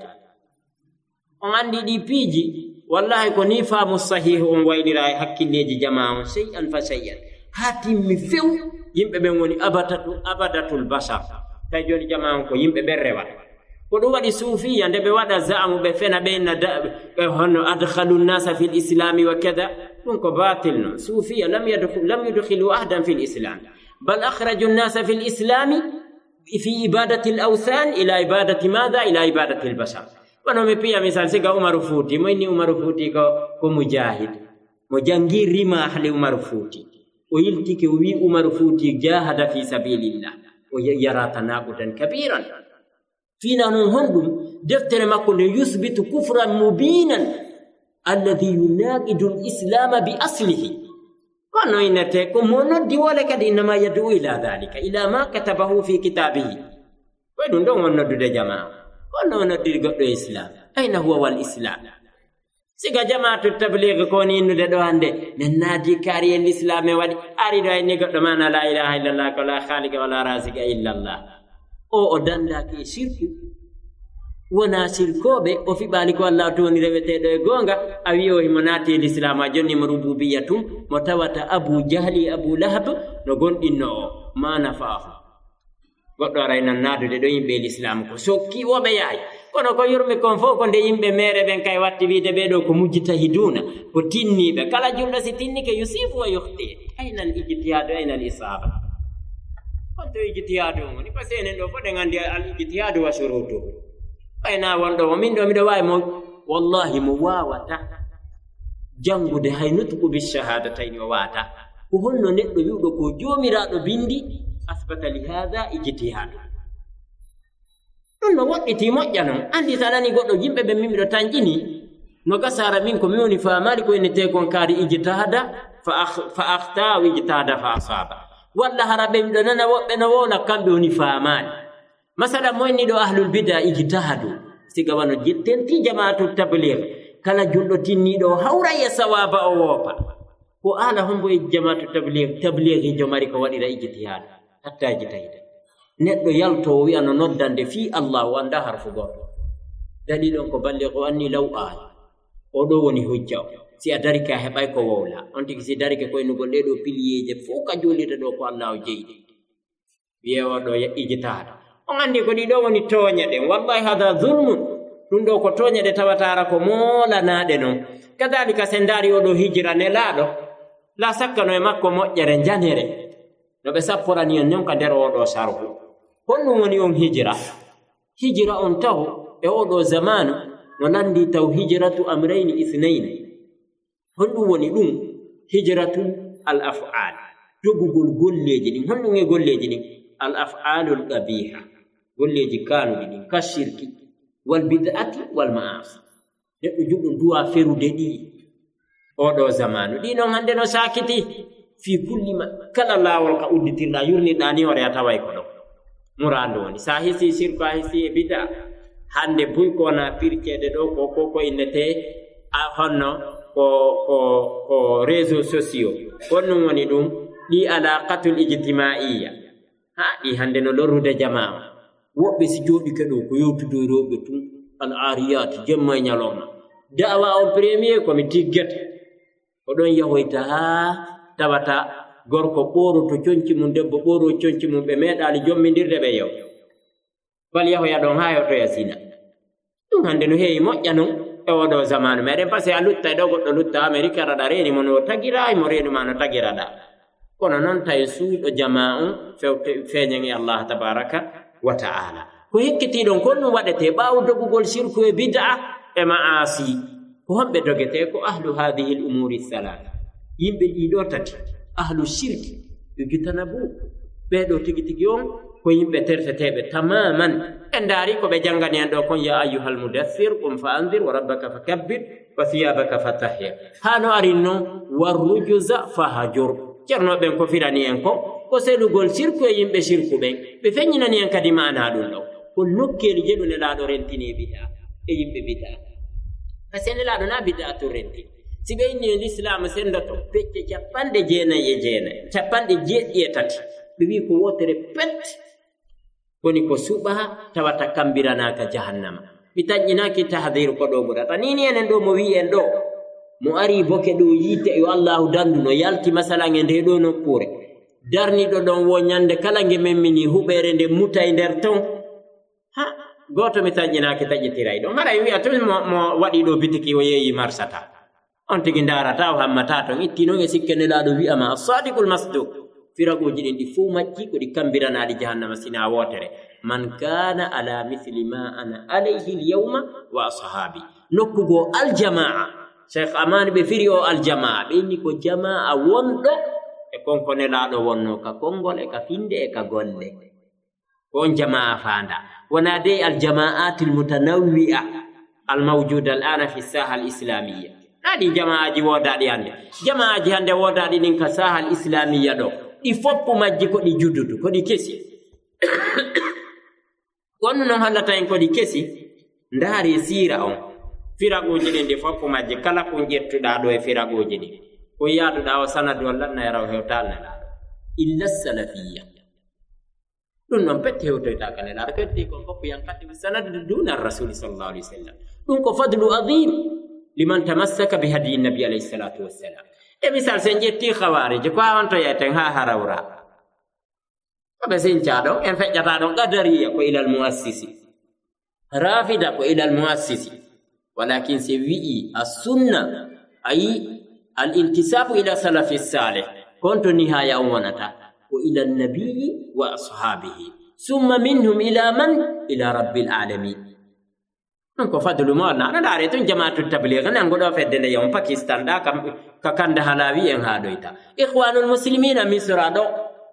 on andi ɗi piiji wallahi ko ni faamu sahihu on waylira e hakkilleji jama on shay'an fa shay'an ha timmi few yimɓe ɓen woni abadatul bashar tawi joni jama on ko yimɓe ɓen rewata ko ɗum waɗi suufiya nde ɓe waɗa zaamu ɓe fena ɓenna ɓe honno adkhalu nnasa fi l'islami wa kada ɗum ko batil no suufiya lam yudkhilu ahdan fi l'islam bal akhraju nnasa fi l'islami fi ibadati l'awthan ila ibadati mada ila ibadati l'bashar wono mi piya misal siga umaru fuuti mo inni umaru fuuti ko mujahid mo jangi rima hale umaru fuuti o yiltike o wi umaru fuuti jahada fi sabilillah o yara tanaqudan kabiran fina non honɗum deftere makko nde yusbitu kufran mubinan alladhi yunaqidu l-islama bi aslihi kono innete ko mo noddi wole kadi innama yad'u ila dhalika ila ma katabahu fi kitabihi koye ɗum ɗon on noddude jamaa kono o noddiri goɗɗo islam ayna huwa wal islam siga jamaatu tablighe ko ni innude ɗo hannde nen naadi kaari e l'islam e waɗi ari ɗo henni goɗɗo mana la ilaha illallah ko la khaliqa wala rasika illallah o dandaki e sirku wona sirkoɓe o fiɓali ko allah toni reweteɗo e gonga a wi o himo naati e l'islam a jonnimo rububiya tum mo tawata abu jahli abu lahab no gonɗinno o ma nafaahu goɗɗo aray nan naadude ɗo yimɓe l'islam ko sokki woɓe yaayi kono ko yurmi kon fof ko nde yimɓe mere ɓen kay watti wiide ɓeɗo ko mujtahiduna ko tinniɓe kala julɗo si tinnike yusifu wa yuhti ayna al ijtihadu ayna al isaba honto ijtihadu o woni par ce que enen ɗo fof ɗen anndi al ijtihadu wa shurutuhu ɓayna wonɗo mo min ɗo miɗo wawi mo wallahi mo wawata jangude hay nutqu bi shahadatayni o wata ko honno neɗɗo wiwɗo ko jomiraɗo bindi asbata li hada ijtihadu ɗum no woɗɗiti moƴƴa noon andi sa nani goɗɗo yimɓe ɓe min miɗo tanƴini no gasara min ko mi woni famali ko innete kon kaari ijtihada fa akhta ijtihada fa asaba walla hara ɓe miɗo nana woɓɓe no wowla kamɓe woni famali masala moyni ɗo ahlul bida ijtihadu siga wano jettenti jamaatu tabligh kala julɗo tinniɗo hawra e sawaba o woopa ko ala hombo e jamaatu tabligh jo mari ko waɗira ijtihadu hatta ijtihada neɗɗo yalto o wi'a no noddande fi allah o anda harfu goto dalilon ko balle ko anni law aya oɗo woni hujja o si a darike a heɓay ko wowla on tigi si darike koynugol ɗeɗo piliyeje fof ka jolita ɗo ko allah o jeyɗi wiye oɗo ijtihada on andi ko ɗiɗo woni tooña ɗen wallahi hada zulmun ɗum ɗo ko tooña ɗe tawatara ko molanaɗe noon kadalika sen daari oɗo hijira nelaɗo la sakkano e makko moƴƴere janere no ɓe sapporani on non ka nder oɗo sarhu honɗum woni on hijira on taw e oɗo zamanu no nandi taw hijratu amrayni ithnayni honɗum woni ɗum hijratu al af'al jogugol golleji ɗin honɗum e golleji ɗin al af'alul qabiha golleji kanuɗi ɗin ka shirki wal bid'ati wal ma'asi neɗɗo juɗɗo duwa ferude ɗi oɗo zamanu ɗi noon hande no sakiti fi kulli ma kala lawol ka udditirɗa yurniɗa ni hoore a taway ko ɗo murandu woni sa hisi shirku a hisi e bid'a hande buy kona pircede ɗo ko innete a honno ko réseau sociaux honɗum woni ɗum ɗi alaqatul ijtimaiya ha ɗi hande no lorrude jama'a woɓɓe si jooɗike ɗo ko yewtudoyrowɓe tun al ariyat jemma e ñalowma dawa o premier komi tiggete oɗon yahoyta ha tawata gorko ɓoroto coñci mum debbo ɓoro coñci mum ɓe meeɗali jommidirde ɓe yew bal yahoya ɗon ha yewtoya sina ɗum hande no heewi moƴƴa noon e wodo zamanu meden parce a lutta do goddo lutta america rada reni mono tagira e moreni mano tagira da kono non tay suudo jama'u feñen Allah tabaraka wa ta'ala ko hekkiti don kon no wadete baaw dogugol shirku e bid'a e ma'asi ko hambe dogete ko ahlu hadhihi al umuri thalath yimbe dido tati ahlu shirki yugitanabu be do tigi on ko yimbe terfetebe tamaman endari ko be jangani en do kon ya ayyuhal mudaththir qum fa anzir wa rabbaka fakabbir wa thiyabaka fatahhir hano arinno warrujuza fahajur cerno ben ko firani en ko selugol shirku e yimbe shirku ben be fenyinani en kadi maana dum do ko nokkeli jedu ne laado rentini bid'a e yimbe bid'a asene laado na bid'a to renti sibe inni l'islam senda to pecce capande jeena ye jeena capande jeedi e tati be wi ko wotere pet woni ko suba tawata kambirana ka jahannama bitajinaki tahdhir ko do burata nini enen do mo wi en do mo ari boke do yite yo Allah danduno yalti masala ngende do no kure darni do don wonyande kala nge memmini hubere nde mutay nder ton ha goto mi tajinaki tajitiray do mara wi atum mo wadi do bitiki o yeyi marsata on tigi ndarata o hammata to ittino e sikkene laado wi ama as-sadiqul masduq firagoji ɗin ɗi fuu majji ko ɗi kambiranaɗi jahannama sina wotere man kana ala mithli ma ana alayhi lyawma wa ashabi nokkugo aljamaa cheikh amani ɓe firi o aljamaa ɓe inni ko jamaa wonɗo e konkone laaɗo wonno ka konngol e ka finde e ka golle ko on jamaa fanda wona dey aljamaat almutanawwi'a almawjuda al'ana fi saha alislamiyya naɗi jamaaji wodaɗi hande jamaaji hande wodaɗi ɗin ka saha alislamiyya ɗo ɗi foppu majji ko ɗi juddudu ko ɗi kesi wonno noon hallata en ko ɗi kesi ndaari siira on firagoji ɗin ɗi foppu majji kala ko ƴettuɗa ɗo e firagoji ɗin ko yaaduɗa o sanadu wallanna yaraw hewtalnelaɗo illa salafiyya ɗum noon pette hewtoyta kanelaɗo keddi ko foppu yankati bi sanadu duna rasuli sallallahu alaihi wasallam ɗum ko fadlu adim liman tamassaka bi hadiyi nabi alayhi salatu wassalam e misal sen jetti khawarije ko awanto yeten ha harawra abe sen caado en fejjata don qadariya ko ila al muassisi rafida ko ila al muassisi walakin se wi'i as-sunna ay al-intisabu ila salafi salih konto nihaya wonata ko ila an-nabiy wa ashabihi summa minhum ila man ila rabbil alamin non ko fadlu mo na daare ton jamaatu tabligh nan godo fedde le yom Pakistan da kam ka kanda halawi en ha doita ikhwanul muslimina misra do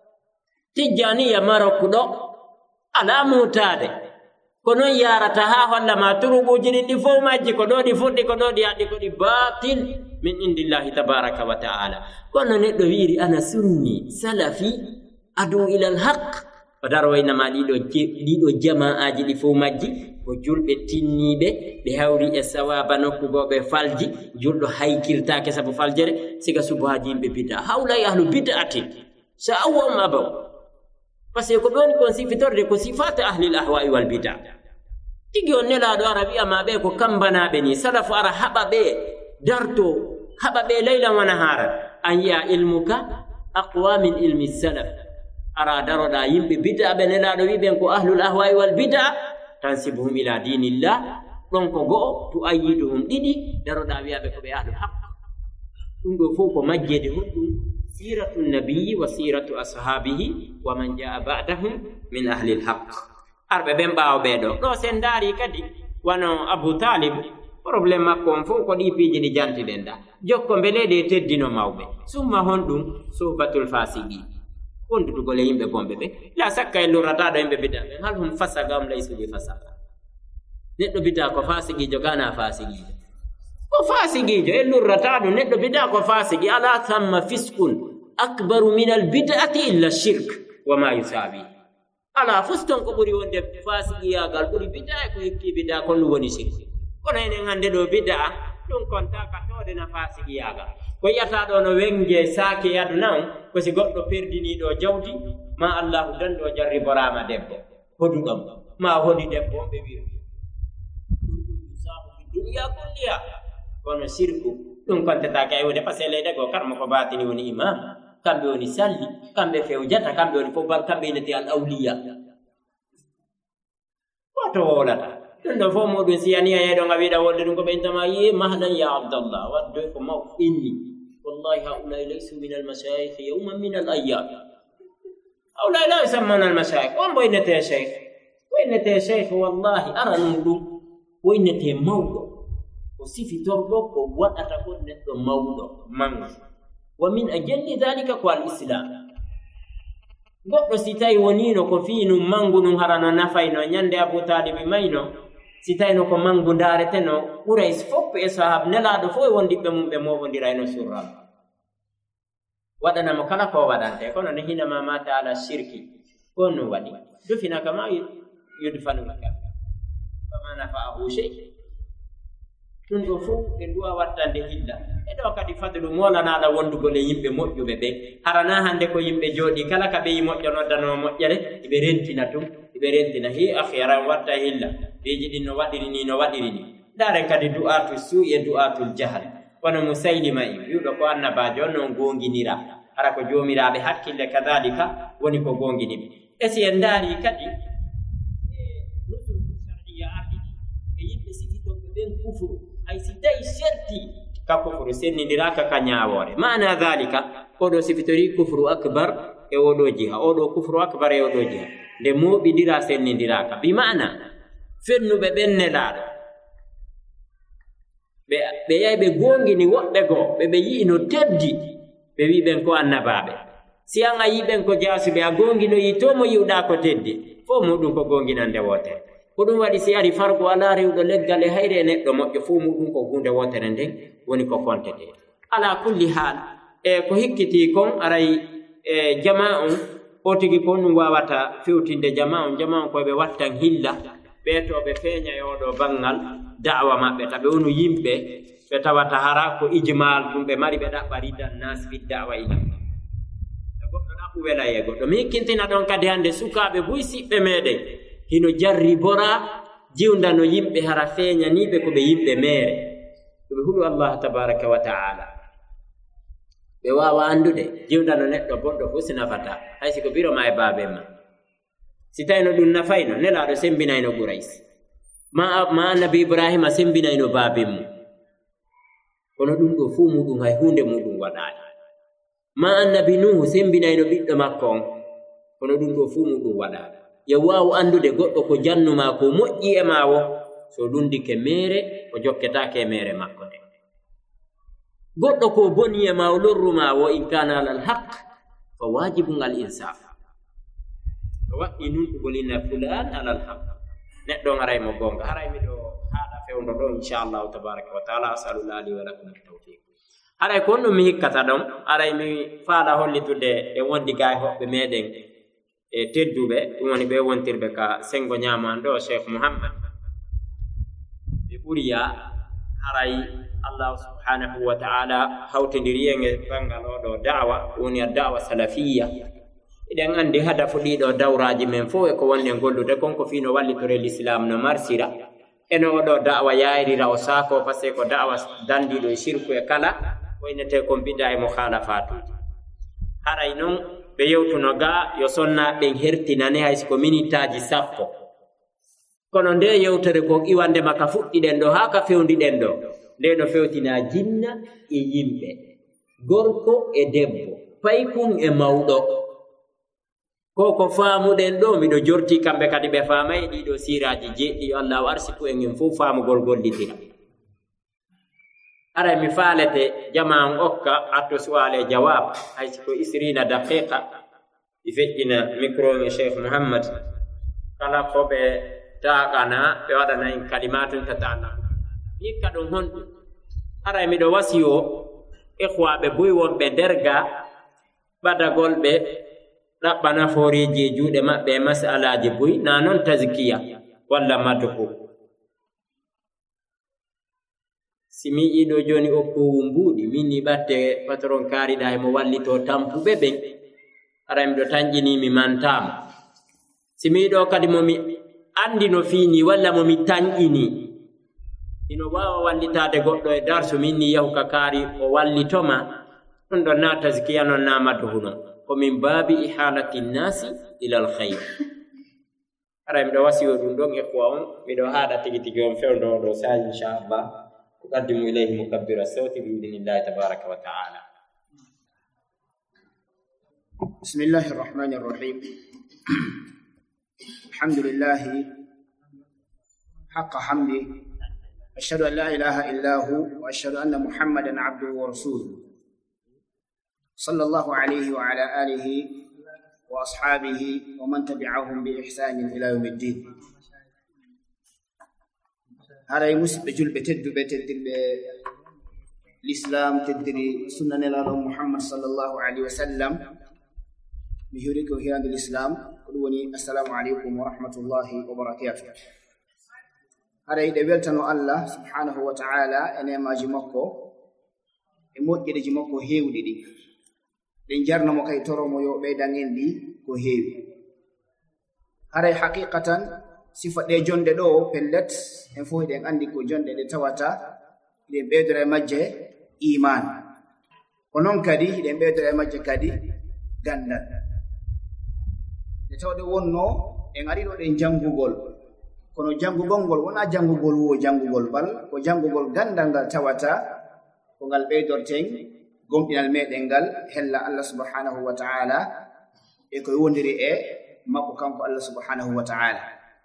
tijani ya marok do ala mutade kono yarata ha holla ma turugo jini di fo majji ko do di fuddi ko do di addi ko di batil min indillahi tabaraka wa taala kono neddo wiri ana sunni salafi adu ila al haqq wadaro ina ma dido jamaaji di fo majji ko julbe tinnibe be hawri e sawaba nokkugo be falji juldo haykirtaake sabu faljere siga subaji be bid'a hawla ahlu bid'ati sa'aw ma baw parce ko don ko sifitorde ko sifat ahli al ahwa'i wal bid'a tigi on nela do arabiya ma be ko kambana be ni salafu ara haba be darto haba be layla wa nahara an ya ilmuka aqwa min ilmi salaf ara daroda yimbe bid'a be nela do wi ben ko ahli al ahwa'i wal bid'a tansibuhum ila dinillah don ko go tuayiduhum didi daroda wiabe ko be ahlu haqq dum do fo ko majjede huddum siratu nabiyyi wa siratu ashabihi wa man jaa ba'dahum min ahli alhaq arbe ben baaw be do sen dari kadi wano Abu Talib problem makko fo ko di piji di janti denda jokko belede teddino mawbe summa hondum suhbatul fasigi wondudu gole yimbe bombe be la sakka e lurata do yimbe bid'a hal hum fasagam laysu bi fasaga neddo bid'a ko fasigi jogana fasigi ko fasigi je e lurata do neddo bid'a ko fasigi ala thamma fiskun akbaru min al bid'ati illa shirk wa ma yusabi ala fuston ko buri wonde fasigi ya gal buri bid'a ko yekki bid'a ko woni shirk kono enen hande do bid'a dum konta ka tode na fasigi ya gal ko yata do no wenge saake yaduna ko si goddo perdini do jawdi ma Allah dando jarri borama debbo hodudam ma hodi debbo be wi sabu dunya kulliya kono sirku dum kontata kay wode pasele de go karmo ko batini woni imam kambe woni salli kambe fewjata kambe woni fo bar kambe neti al awliya to wolata ɗum ɗo fof muɗum siyani a yeɗo nga wiɗa wolde ɗum ko ɓentama ye mahlan ya abdallah waddoy ko maw inni wallahi haulai laysu min almashayikh yawman min alayam haulai la yusammuna almashayikh on bo innete cheikh wallahi ara ɗum ko innete mawɗo ko sifitorɗo ko waɗata ko neɗɗo mawɗo mango wa min ajalli dhalika ko al-islam goɗɗo si tawi wonino ko fiinu mangu ɗum harano nafayno ñande Abu Talib mayno si tawino ko mangu ndareteno Quraysh fof e sahab nelaɗo fof e wondiɓɓe mum ɓe moɓodirayno surral waɗanamo kala ko waɗante kono ne hinama mata ala shirki ko no waɗi dufinaka ma yudfanulaka fama nafa'ahu shay ɗum ɗo fof ɓe duwa wattande hilla e ɗo kadi fadlu molanaɗa wondugol e yimɓe moƴƴuɓe ɓe harana hande ko yimɓe jooɗi kala ka ɓe yi moƴƴo noddanowo moƴƴere eɓe rentina tum eɓe rentina hi akhiran watta hilla ɓeji ɗin no waɗiri ni ndaren kadi du'atu su'i e du'atul jahal wono Musaylima wiuɗo ko annabajo on non gonginira hara ko jomiraɓe hakkille kadhalika woni ko gonginiɓe e si en ndaari kadi nusul shar'iyya ardiɗi e yimɓe sifitoɓe ɓen kufuru hay si tawi serti ka kufuru sennidiraka ka ñaawore mana dhalika oɗo sifitori kufru akbar e oɗo jiha oɗo kufru akbar e oɗo jiha nde moɓidira sennidiraka bi mana fennuɓe ɓen nelaɗo ɓe yahi ɓe gongini woɓɓe goo ɓe yi'ino teddi ɓe wi ɓen ko annabaɓe si an a yi ɓen ko jasuɓe a gonginoyi to mo yiwɗa ko teddi fo muɗum ko gonginande wotere ko ɗum waɗi si ari farko ala rewɗo leggal e hayre neɗɗo moƴƴo fo muɗum ko hunde wotere nden woni ko kontete ala kulli hal e ko hikkiti kon aray e jama on o tigi ko ɗum wawata fewtinde jama on koɓe wattan hilla ɓeetoɓe feeña e oɗo bangal da'wa maɓɓe taɓe wonu yimɓe ɓe tawata hara ko ijmal ɗum ɓe mari ɓe ɗaɓɓa ridan nas fi da'wa ila goɗɗo ɗaɓɓu wela e goɗɗo mi hikkintina ɗon kadi hande sukaɓe buy siɓɓe meɗen hino jarri bora jiwda no yimɓe hara feeñaniɓe ko ɓe yimɓe meere ɓe huɗu Allah tabaraka wa ta'ala ɓe wawa andude jiwda no neɗɗo bonɗo fof si nafata hay siko biroma e baabe ma si tawino ɗum nafayno nelaɗo sembinayno Quraysh ma annabi Ibrahima sembinayno baaben mum kono ɗum ɗo fuu muɗum hay hunde muɗum waɗani ma annabi Nuhu sembinayno ɓiɗɗo makko on kono ɗum ɗo fuu muɗum waɗani yo wawu andude goɗɗo ko jannuma ko moƴƴi e mawo so lundike mere o jokketake e mere makko nde goɗɗo ko boni e mawo lorruma wo in kana alal haq fa wajibun al insaf waɗɗi nunɗugol inna fulan alal haq neɗɗo haray mo gonga haray miɗo haɗa fewndo ɗo inchallahu tabaraka wa taala asalullah li wa lakum tawfiq haray ko ɗum mi hikkata ɗon haray mi faala hollitude e wondi ga e hoɓɓe meɗen e tedduɓe ɗum woni ɓe wontirɓe ka sengo ñaman ɗo Cheikh Mouhammad ɓe ɓuriya haray Allah subhanahu wa ta'ala hawtidiri en e bangal oɗo da'wa woni a da'wa salafiyya eɗen andi hadafu ɗiɗo dawraji men fof e ko wonde gollude konko fino wallitore l'islam no marsira eno oɗo da'wa yayrira o saako par ce que ko da'wa dandiɗo e shirku e kala woynete kon bid'a e mukhalafatuji haray noon ɓe yewtuno ga yo sonnaɓen hertinane haysiko minitaji 10 kono nde yewtere ko iwande maka fuɗɗiɗen ɗo haa ka fewndiɗen ɗo nde no fewtina jinna e yimɓe gorko e debbo paykun e mawɗo ko faamuɗen ɗo miɗo jorti kamɓe kadi ɓe faamay ɗiɗo siraji jeɗɗi yo Allah warsiku en fof faamugol gollitira aray mi faalete jama on okka atto suwale jawab haysiko 20 daqiqa i feƴƴina micro e Cheikh Mouhammad kala ko ɓe taaqana ɓe waɗana en kalimatun tata'allaqu hikka ɗum honɗum aray miɗo wasiyo ikhwaɓe boy wonɓe derga ɓadagol ɓe ɗaɓɓana foriji e juuɗe maɓɓe e masalaji boy na noon tazkiya walla madhu si mi yiɗo joni okkowu mbuuɗi min ni ɓatte patron kaariɗa e mo wallito tampuɓe ɓen aray miɗo tanƴinimi mantama si mi yiɗo kadi momi andi no fiini walla momi tanƴini ino wawa wallitade goɗɗo e darsu min ni yahu ka kaari o wallitoma ɗum ɗon na tazkiya noon na madhu noon komin baabi ihalati nnasi ila alkhayr ara mi do wasiyo dum don ikhwa on mi do haada tigi on fewndo do sa inshallah uqaddimu ilayhi mukabbira sawti bi idhnillah tabaaraka wa ta'ala. Bismillahir Rahmanir Rahim. Alhamdulillah haqqa hamdi, ashhadu an la ilaha illa hu wa ashhadu anna Muhammadan 'abduhu wa rasuluhu. Sallallahu alayhi wa ala alihi wa ashabihi wa man tabi'ahum bi ihsanin ila yawmiddin. Haray musbe julbe tedduɓe teddirɓe l'islam, teddiri sunna nelaɗo Muhammad sallallahu alayhi wa sallam. Mi hiwri ko hirande l'islam ko ɗum woni assalamu aleykum wa rahmatullahi wa barakatuh. Haray ɗe weltano Allah subhanahu wa ta'ala e nemaji makko e moƴƴeɗeji makko heewɗi ɗi, ɗen jarnamo kay toromo yo ɓeydan en ɗi ko heewi. Haray haqiqatan sifa ɗe jonde ɗo pellet en fof eɗen andi ko jonde ɗe tawata ɗen ɓeydora e majje iman, ko noon kadi ɗen ɓeydora e majje kadi gandal. Nde tawde wonno en ari ɗo ɗen janngugol, kono janngugol ngol wona janngugol wo janngugol bal ko janngugol gandal ngal tawata ko ngal ɓeydorten gomɗinal meɗen ngal hella Allah subhanahu wa ta'ala e ko wondiri e makko kanko Allah subhanahu wa ta'ala.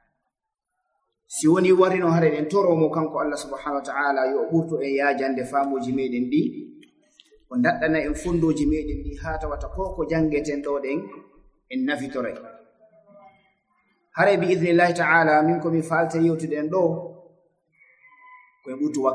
Si woni warino hare den toromo kanko Allah subhanahu wa ta'ala yo ɓurto en yaajande faamuji meɗen ɗi, ko daɗɗana en fondoji meɗen ɗi haa tawata ko janngeten ɗo ɗen en nafitore. Hare bi idnillahi ta'ala min komi falte yewtuɗen ɗo ko en ɓurtu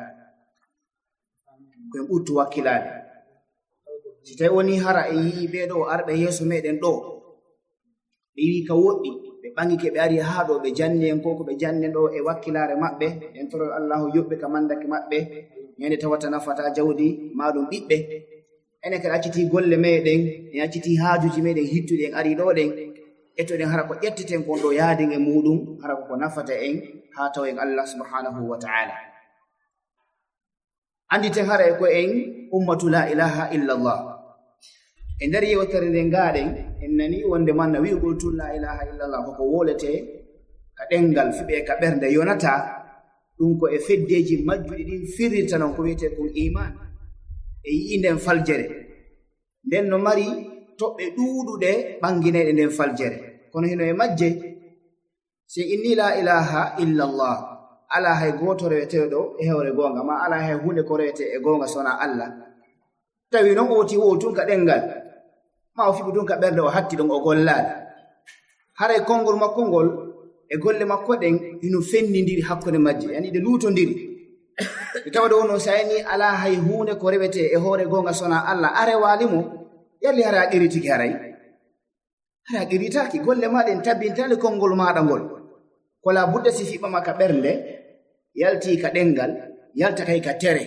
wakkilade. Si tawi woni hara e yii ɓeɗo arɓe yeeso meɗen ɗo ɓe yi ka woɗɗi, ɓe ɓangi ke ɓe ari haa ɗo ɓe janni en ko ɓe janni ɗo e wakkilare maɓɓe, en toro Allahu yoɓɓe ka mandake maɓɓe ñande tawata nafata jawdi maɗum ɓiɓɓe. Enen kadi acciti golle meɗen, en acciti haajuji meɗen hittuɗi en ari ɗo ɗen ettoɗen hara ko ƴetteten kon ɗo yaadin e muɗum, hara ko nafata en haa taw en Allah subhanahu wa ta'ala. Anditen hara e ko en ummatu la ilaha illallah. E nder yewtere nde ngaaɗen en nani wonde manna wi'ugol tun la ilaha illallah koko wolete ka ɗengal fiɓe ka ɓernde yonata ɗum ko e feddeji majjuɗi ɗin firrita non ko wiyete kon iman e yi'inden faljere, nden no mari toɓɓe ɗuuɗuɗe ɓangineɗe nden faljere. Kono hino e majje si inni la ilaha illallah, ala hay goto reweteɗo e hewre gonga, ma ala hay hunde ko rewete e gonga sona Allah. Tawi noon o woti wo tun ka ɗengal, ma o fiɓi tun ka ɓernde o hatti ɗon o gollaɗe. Haray konngol makko ngol e golle makko ɗen hino fennidiri hakkunde majje, yani ɗe luutondiri. Ɗe tawde wonno sa yani ala hay hunde ko rewete e hoore gonga sona Allah, are walimo yalli hara a qeritiki haray. Hara a qeritaki golle maɗen tabbintali konngol maɗa ngol. Ko la budda si fiɓama ka ɓernde, yalti ka ɗengal, yalta kay ka tere.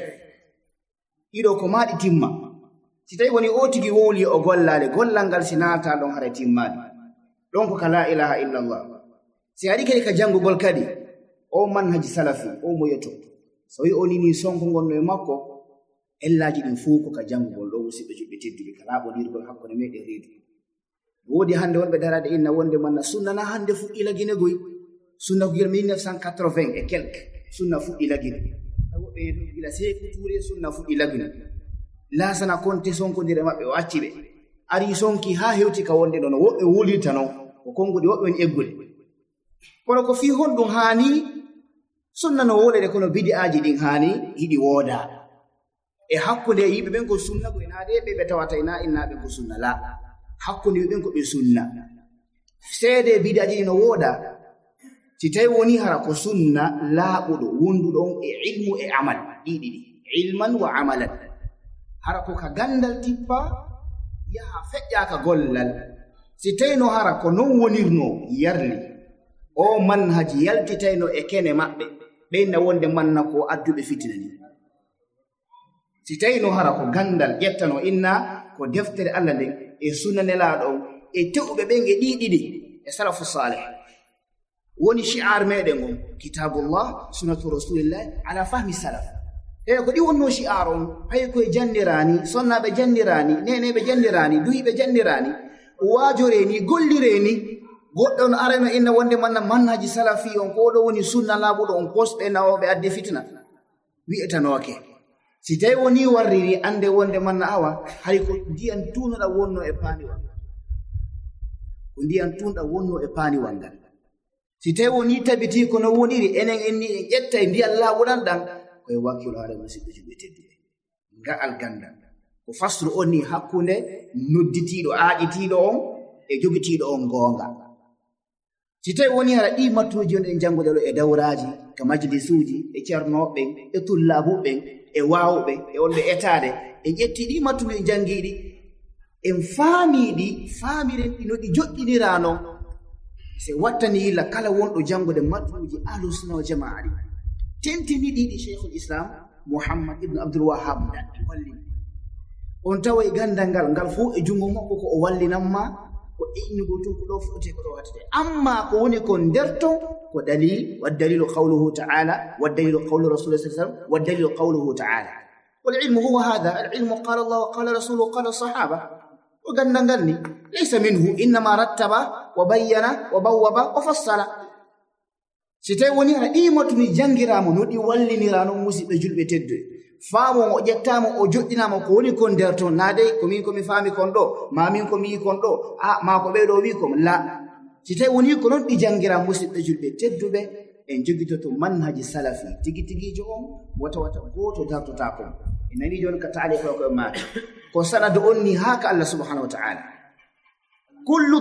Ɗiɗo ko maɗi timma. Si tawi woni o tigi wowli o gollade, gollal ngal si naata ɗon hara timmade. Ɗon ko ka la ilaha illallah. Si haɗi kadi ka janngugol kadi, o manhaji salafi, o moyeto. So wi o nini sonko ngonno e makko, ellaji ɗin fuu ko ka janngugol ɗo musidɓe juɓɓe tedduɓe, ka laaɓodirgol hakkunde meɗen reedu. Woodi hannde wonɓe darade inna wonde manna sunna na hannde fuɗɗi lagine goy. Sunna ko gila 1980 et quelque, sunna fuɗɗi lagine. Woɓɓe gila Sékou Touré sunna fuɗɗi lagine. Laasana Konte sonkodire maɓɓe o acci ɓe. Ari sonki haa hewti ka wonde ɗon, woɓɓe wulirta non, ko konngudi woɓɓe woni eggude. Kono ko fii honɗum haani, sunna no wolede kono bid'aaji ɗin haani hiɗi wooda. E hakkunde yimɓe ɓen ko sunna ko ina de ɓe tawata ina innaaɓe ko sunna la. Hakkunde ɓen ko ɓe sunna. Seede bid'aaji no wooda. Si tawi woni hara ko sunna laaɓuɗo wonduɗo on e ilmu e amal ɗiɗi, ilman wa amalan. Hara ko ka gandal tippa yaha feƴƴa ka gollal. Si tawi no hara ko non wonirno yarli, o manhaji yaltitayno e kene maɓɓe, ɓeyna wonde manna ko adduɓe fitina ni. Si tawi no hara ko gandal ƴettano inna ko deftere Allah nden e sunna nelaɗo on e tewɓe ɓen e ɗiɗiɗi e salafu salih. Woni shi'ar meɗen on kitabullah sunnatu rasulillah ala fahmi salaf. Ko ɗi wonno shi'ar on, hay koye janndirani, sonnaɓe janndirani, neneɓe janndirani, duhiɓe janndirani, waajoreni, gollireni, goɗɗo on areno inna wonde manna manhaji salafi on ko ɗo woni sunna laaɓuɗo on kosɓe nawoɓe adde fitna wi'etanoke si tawi woni warriri ande wonde manna awa hay ko ndiyan tunuɗa wonno e paaniwal ko ndiyan tunɗa wonno e paaniwal ngal si tawi woni tabiti kono woniri enen enni en ƴetta e ndiyan laaɓuɗan ɗan koye wakkilo haare musidɓe juɓe tedduɓe nga'al gandal ko fasru on ni hakkunde nodditiiɗo aaƴitiiɗo on e jogitiiɗo on goonga si tawi woni hara ɗi mattuji on en jannguɗeɗo e dawraji ka majlisuuji e ceernoɓen e tullabuɓen e waawɓe e wonɓe etaade en ƴetti ɗi mattuɓe en janngiiɗi en faamiiɗi faamiren ɗi no ɗi joƴƴinirano se wattani yilla kala wonɗo janngude mattuji ahlusunna wa jamaa ɗi tentini ɗiɗi cheikhul islam mouhammad ibnu abdoulwahab ɗi walli on tawa e gandal ngal fof e junngo makko ko o wallinanma ko innugo tun ko ɗo foti ko ɗo wattete amma ko woni kon nder ton ko dalil waddalilu qawluhu taala waddalilu qawlu rasulullah sallallahu alaihi wasallam waddalilu qawluhu taala wal ilmu huwa hada al ilmu qala allah wa qala rasuluhu qala sahaba o gandal ngal ni laysa minhu innama rattaba wa bayyana wa bawwaba wa fassala si tawi woni ha ɗi matumi jangiramo no ɗi wallinirano musidɓe julɓe tedduɓe faamo o ƴettama o joɗɗinama ko woni kon nder ton naade komin komi faami kon ɗo mamin komi yi kon ɗo a ma ko ɓeɗo wi kom la si tawi woni ko noon ɗi jangira musidɓe julɓe tedduɓe en jogitoto manhaji salafi tigi tigijo on wata goto dartota kon en nani joni ka taali koye koye maɗa ko sanadu on ni ha ka allah subhanahu wa ta'ala kullu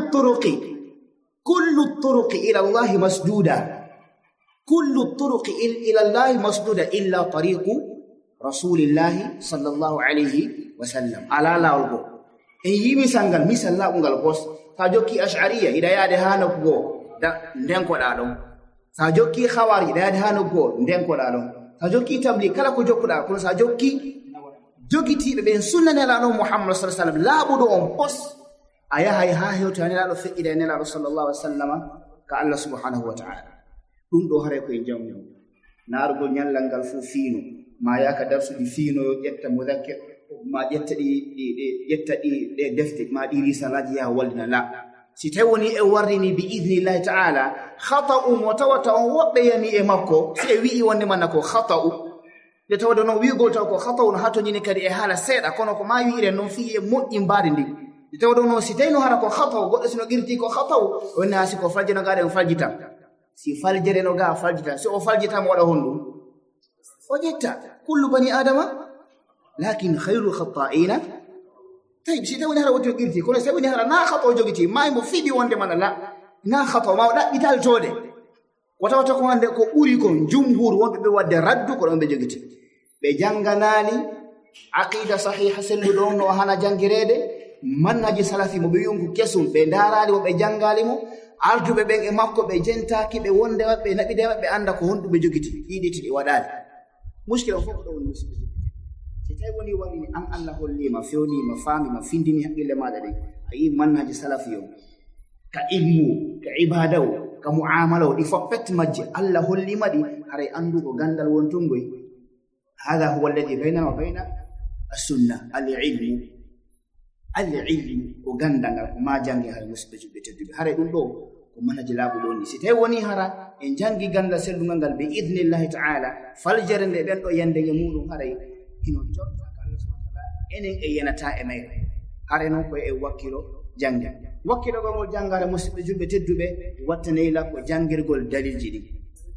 turuqi ila allahi masduda kullu turuqi ila allahi masduda illa tariqu rasulillahi sallallahu alayhi wa sallam ala lawol go en yi misal laɓungal gos sa jokki ash'ariya ida yaade ha nokkugo ndenkoɗa ɗon sa jokki khawari ida yaade ha nokkugo ndenkoɗa ɗon sa jokki tabli kala ko jokkuɗa kono sa jokki jogitiɓe ɓen sunnanelaɗo muhammad sallallahu alaihi wasallam laaɓuɗo on pos a yahay ha hewtanelaɗo feƴƴida e nelaɗo sallallahu alaihi wasallam ka allah subhanahu wa ta'ala ɗum ɗo hare koye jamño naarugol ñallal ngal fu fiino ma yaka darsuɗi fiinoyo ƴetta mudakkir ma ƴetta ɗi defte ma ɗi risalaji yaha wallina la si tawi woni e warrini bi idnillahi ta'ala khata'u mo tawata on woɓɓe yani e makko si e wi'i wonde manna ko khata'u nde tawde noon wiigol taw ko khata'u no hatoñini kadi e haala seeɗa kono ko ma wi'iren noon fii e moƴƴi mbaari ndi nde tawde noon si tawi no hara ko khata'u goɗɗo sino girti ko khata'u wonni ha si ko faljeno gaɗe on faljitam si faljere no ga faljitam si o faljitama waɗa honɗum o ƴetta kullu bani adama lakin khairu khata'ina tayib si tawi hara woti o girti kono si tawi hara na khata o jogiti may mo fiɗi wonde mana la na khata ma o ɗaɓɓital tode ko tawata ko hande ko ɓuri kon jumhur wonɓe ɓe wadde raddu ko ɗon ɓe jogiti ɓe janganali aqida sahiha selluɗo on no hana jangirede manhaji salafi mo ɓe yongu kesum ɓe darali mo ɓe jangali mo arduɓe ɓen e makko ɓe jentaki ɓe wonde maɓɓe naɓide maɓɓe anda ko honɗuɓe jogiti ɗiɗiti ɗi waɗali muskila fof ɗo woni musidɓe si tawi woni waɗini an allah hollima fewnima faamima findini haqqille maɗa ɗen a yi manhaji salafi o ka ilmu ka ibada o ka muamala o ɗi fof pette majje allah hollima ɗi haray andugo gandal wontungoy hada huwa alladi baynana wa bayna assunna alilmu ko gandal ngal ko ma jangi haray musidɓe juɓɓe tedduɓe haray ɗum ɗo ko manhaji laaɓuɗo ni si tawi woni hara en jangi gandal sellungal ngal bi idnillahi ta'ala faljere nde ɓen ɗo yande e muɗum haray hino jottaka allah subhanahu wa ta'ala enen e yenata e mayre haray noon koye e wakkilo jange wakkilogol ngol jangare musidɓe julɓe tedduɓe wattaneyla ko jangirgol dalilji ɗi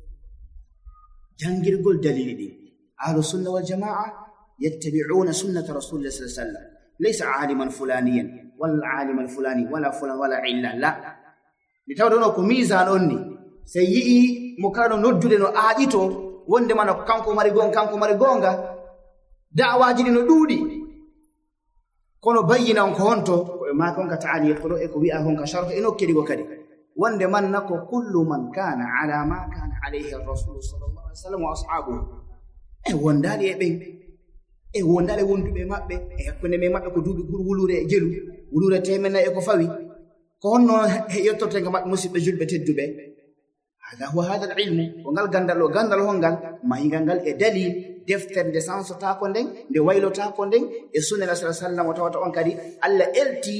ahlu sunna wal jamaa yattabi'una sunnata rasulillah sallallahu alaihi wasallam laysa aliman fulaniyan wala aliman fulani wala fulan wala illa la ni tawdono ko misan on ni se yi'i mo kala no noddude no aaƴito wonde mana kanko mari gonga da'waji ɗi no ɗuuɗi kono bayyina on ko honto ma konka ta'ali ko e ko wi'a honka sharh e nokkedi go kadi wonde man nako kullu man kana ala ma kana alayhi ar-rasul sallallahu alaihi wasallam wa ashabuhu e wondali e ɓen e wondale wonduɓe maɓɓe e hakkunde me maɓɓe ko duuɓi ɓuri wulure e jelu wulure temena e ko fawi ko honno yettortenga maɓɓe musidɓe julɓe tedduɓe hada huwa hada al-ilmu ko ngal gandal hongal mahingal ngal e dalil deftere nde sansotako nden nde waylotako nden e sunna sallallahu alaihi wasallam o tawata on kadi Allah elti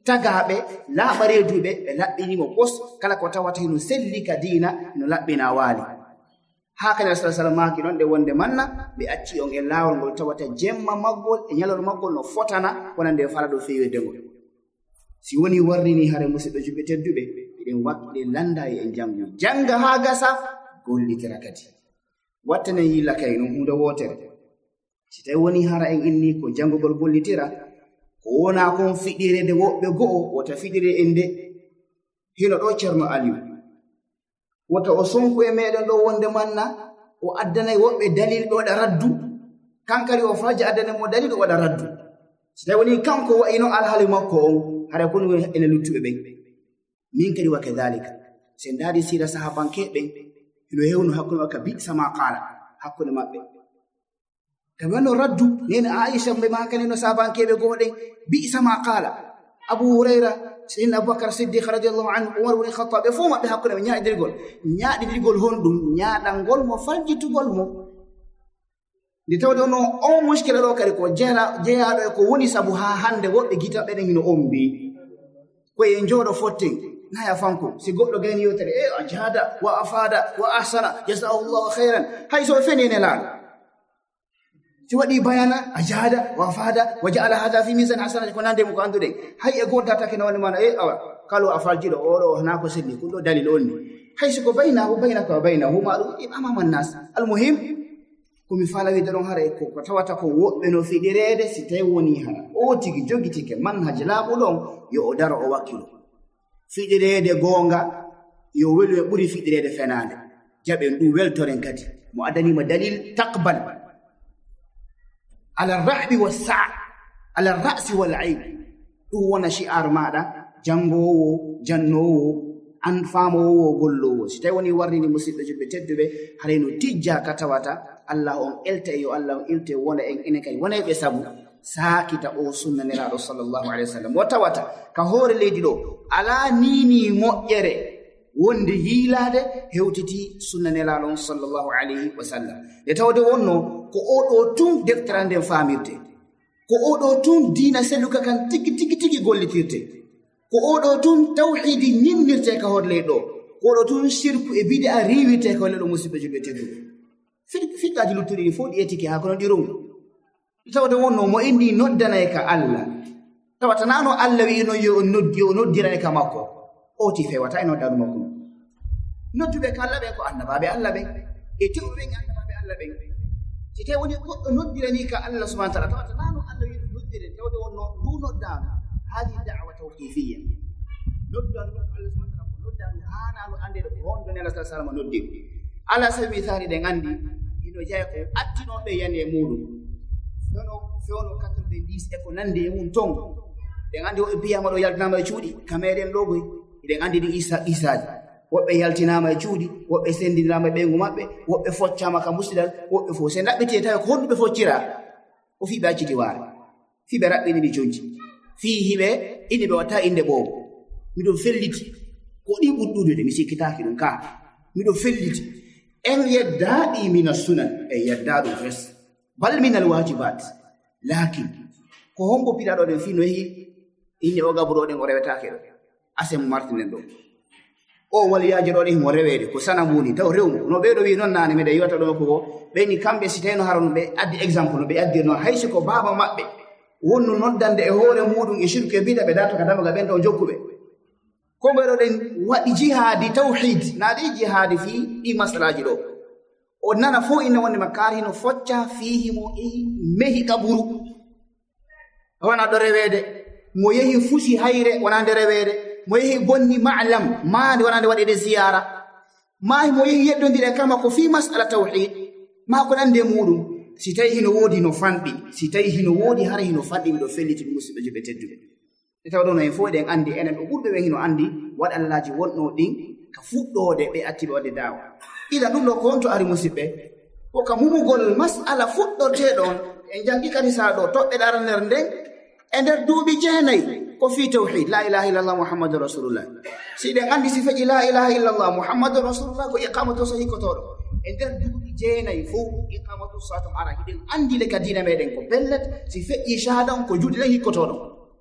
tagaɓe laaɓa reeduɓe ɓe laɓɓinimo pos kala ko tawata hino selli ka diina hino laɓɓina waali haa kane rasul sallam maaki ɗon ɗe wonde manna ɓe acci on e laawol ngol tawata jemma maggol e ñalol maggol no fotana wonande e fala ɗo feewedengol si woni warrini hare musidɓe juɓɓe tedduɓe eɗen waɗɗe landa e en jangu janga haa gasa gollitira kadi wattanen yilla kay ɗum hunde wotere si tawi woni hara en inni ko jangugol gollitira ko wona kon fiɗirede woɓɓe go'o wota fiɗire en nde hino ɗo ceerno aliou wota o sonku e meɗen ɗo wonde manna o addanayi woɓɓe dalil ɓe waɗa raddu kankari o faji addanemo dalil o waɗa raddu si tawi woni kanko wayino alhaali makko on hara koni woni ene luttuɓe ɓen min kadi wa kadalika sen daadi siira sahabankeɓen hino hewno hakkude makka bisama qala hakkude maɓɓe kam wanno raddu nene aicha mbe makane no sahabankeɓe goɗen bisama qala abu hurayra sayyidina aboubacar siddiq radiallahu anhu umar ibn khattab ɓe fof maɓɓe hakkude ɓe ñaaɗidirgol honɗum ñaaɗalngol mo faljitugol mo nde tawde ono on muskila ɗo kadi ko jeyaɗo e ko woni sabu ha hande woɓɓe gitaɓe ɗen hino on mbi koye jooɗo fotten naya fanko si goɗɗo gayni yewtere a jahada wa afada wa ahsana jasahullahu hayran hay so fenene laaɗo si waɗi bayana a jahada wa afada wa jaala hada fi misan hasanati ko nandemo ko anduɗen hay e goddatake no woni mana awa kalo a faljiɗo oɗo hana ko selli ɗum ɗo dalil on ni hay siko baynahu baynaka wa baynahu ma ɗum amaman nas almuhim komi falawide ɗon hara ko tawata ko woɓɓe no fiɗirede si tawi woni hara o tigi jogitike manhaji laaɓuɗon yo o daro o wakkilo fiɗirede goonga yo welu e ɓuri fiɗirede fenande jaɓen ɗum weltoren kadi mo addanima dalil taqbal ala rahbi wassaa ala rasi wal aib ɗum wona shi'ar maɗa jangowo jannowo an famowo gollowo si tawi woni warnini musidɓe juɓɓe tedduɓe harayno tijja ka tawata allah on elta yo allah on ilte wona en enen kadi wona ɓe sabu saakita o sunnaniraɗo sallllahu alayhi wa sallam wo tawata ka hoore leydi ɗo ala nini moƴƴere wonde yiilade hewtiti sunnaniraɗon sallllahu alayhi wa sallam nde tawde wonno ko oɗo tun deftere nden famirte ko oɗo tun diina selluka kan tigi tigi tigi gollitirte ko oɗo tun tawhidi ñinnirte ka hoore leydi ɗo ko oɗo tun sirku e bide a riwirte ka hoore leyɗo musidɓe juɓɓe tedduɓe fiɗɗaji luttuɗi ɗi fof ɗi etike ha kono ɗi rongu tawde wonno mo inni noddanay ka allah tawata nano allah wiino yo o noddirane ka makko oti fewata e noddanu makko nodduɓe ka allah ɓen ko annabaɓe allah ɓen e tewɓe ɓen annabaɓe allah ɓen si tawi woni goɗɗo noddirani ka allah subahana taala tawata nano allah wiino noddire tawde wonno ndu noddanu hadi dawa tawqifiya noddanu ɗum allah subahana taala ko noddanu hanano andede ko honɗo nela sa salama noddi ala sabi misali ɗen andi hino jeeya ko attinoɓe yani e muɗum fewno 90 e ko nande e mum ton ɗen andi woɓe biyama ɗo yaltinama e cuuɗi kameɗen ɗogoy eɗen andi ɗi isaji woɓɓe yaltinama e cuuɗi woɓɓe sendinirama e ɓeygu maɓɓe woɓɓe foccama ka musidal woɓɓe fof se ɗaɓɓete tawi ko honɗuɓe foccira o fiɓe acciti waare fiɓe raɓɓini ɗi jonji fii hiɓe inde ɓe watta inde ɓoobo miɗo felliti ko ɗi ɓurɗude mi sikkitaki ɗum ka miɗo felliti en yeddaɗi mina sunan en yeddaɗum fes bal minal wajibat lakin ko hombo piɗaɗo ɗen fi no yehi inne o gaburoɗen o rewetake ɗo asemo martinen ɗo o waliyaji ɗo ɗen mo rewede ko sanam woni taw rewmo no ɓeɗo wi noon nane meɗe yiwata ɗo ko ɓeni kamɓe si tawino hara no ɓe addi exemple no ɓe addi noon haysi ko baba maɓɓe wonno noddande e hoore muɗum e shirku e bida ɓe datoka damaga ɓen ɗo jokkuɓe ko ɓeɗo ɗen waɗi jihadi tawhid naɗi jihadi fi ɗi masalaji ɗo o nana fo inne wonde makkari no focca fihi mo yehi mehi kaburu wona ɗo rewede mo yehi fusi hayre wonande rewede mo yehi bonni malam maade wonande waɗede ziyara mahi mo yehi yeddodire kama ko fi masala tawhid ma ko nande muɗum si tawi hino woodi no fanɗi si tawi hino woodi hara hino fanɗi miɗo felliti musidɓe juɓe tedduɓe e tawa ɗo no en fo eɗen andi enen ɗo ɓurɓe ɓen hino andi waɗallaji wonɗo ɗin ka fuɗɗode ɓe attiɓe waɗde dawa ila ɗum ɗo ko on to ari musidɓe ko ka mumugol masala fuɗɗorteɗon en jangi kadi sa ɗo toɓɓe ɗarander nden e nder duuɓi 9 ko fi tawhid la ilaha illallah muhammadun rasulullah si ɗen andi si feƴi la ilaha illallah muhammadun rasulullah ko iqamatu so hikkotoɗo e nder duuɓi 9 fof iqamatu satum ara hiɗen andi le ka dina meɗen ko pellet si feƴƴi shahada on ko juuɗe ɗen hikkotoɗon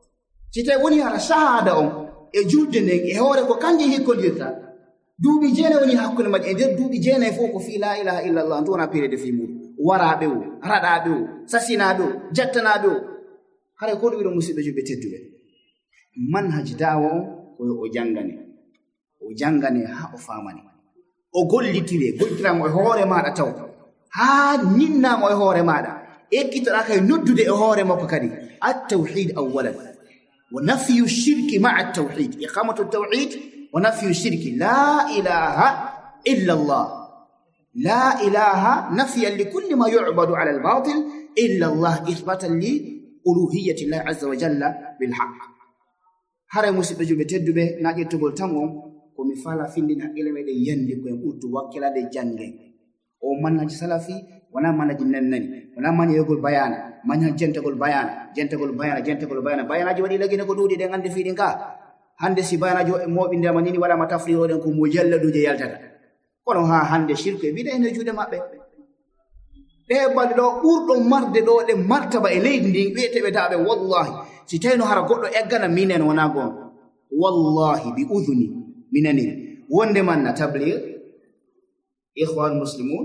si tawi woni hara shahada on e julde nden e hoore ko kanje hikkodirta duuɓi 9 woni hakkunde maɗi e nder duuɓi 9 fof ko fi la ilaha illallah ndu wona pirede fi muɗum waraɓe o raɗaɓe o sasinaɓe o jattanaɓe o hara ko ɗum wiɗo musidɓe julɓe tedduɓe manhaj dawa on koyo o jangane ha o famani o gollitiramo e hoore maɗa taw ha ninnamo e hoore maɗa ekkitoɗa kay noddude e hoore makko kadi at-tawhid awwalan wa nafyu shirki ma'a at-tawhid iqamatu at-tawhid wa nafyu shirki la ilaha illa Allah la ilaha nafyan li kulli ma yu'badu 'ala al-batil illa Allah ithbatan li uluhiyyati Allah 'azza wa jalla bil haqq hare musidɓe julɓe tedduɓe na ƴettugol tan on komi fala findin haqqille meɗen yandi koyen ɓurdu wakkilade jangge o manhaji salafi wona manhaji nannani wona mañoyogol bayana mañha jentagol bayana bayanaji waɗi lagine ko ɗuuɗi ɗen ande fiɗin ka hande si bayanaji woɓɓe moɓindema nini waɗama tafriroɗen ko mujalladuje yaltata kono ha hande shirku e mbiɗa ene juuɗe maɓɓe ɗe balɗe ɗo ɓurɗo marde ɗo ɗe martaba e leydi ndin wiyeteɓe taɓe wallahi si tawino hara goɗɗo eggana minen wona gon wallahi bi udhuni minaniri wonde manna tablir ikhwan muslimun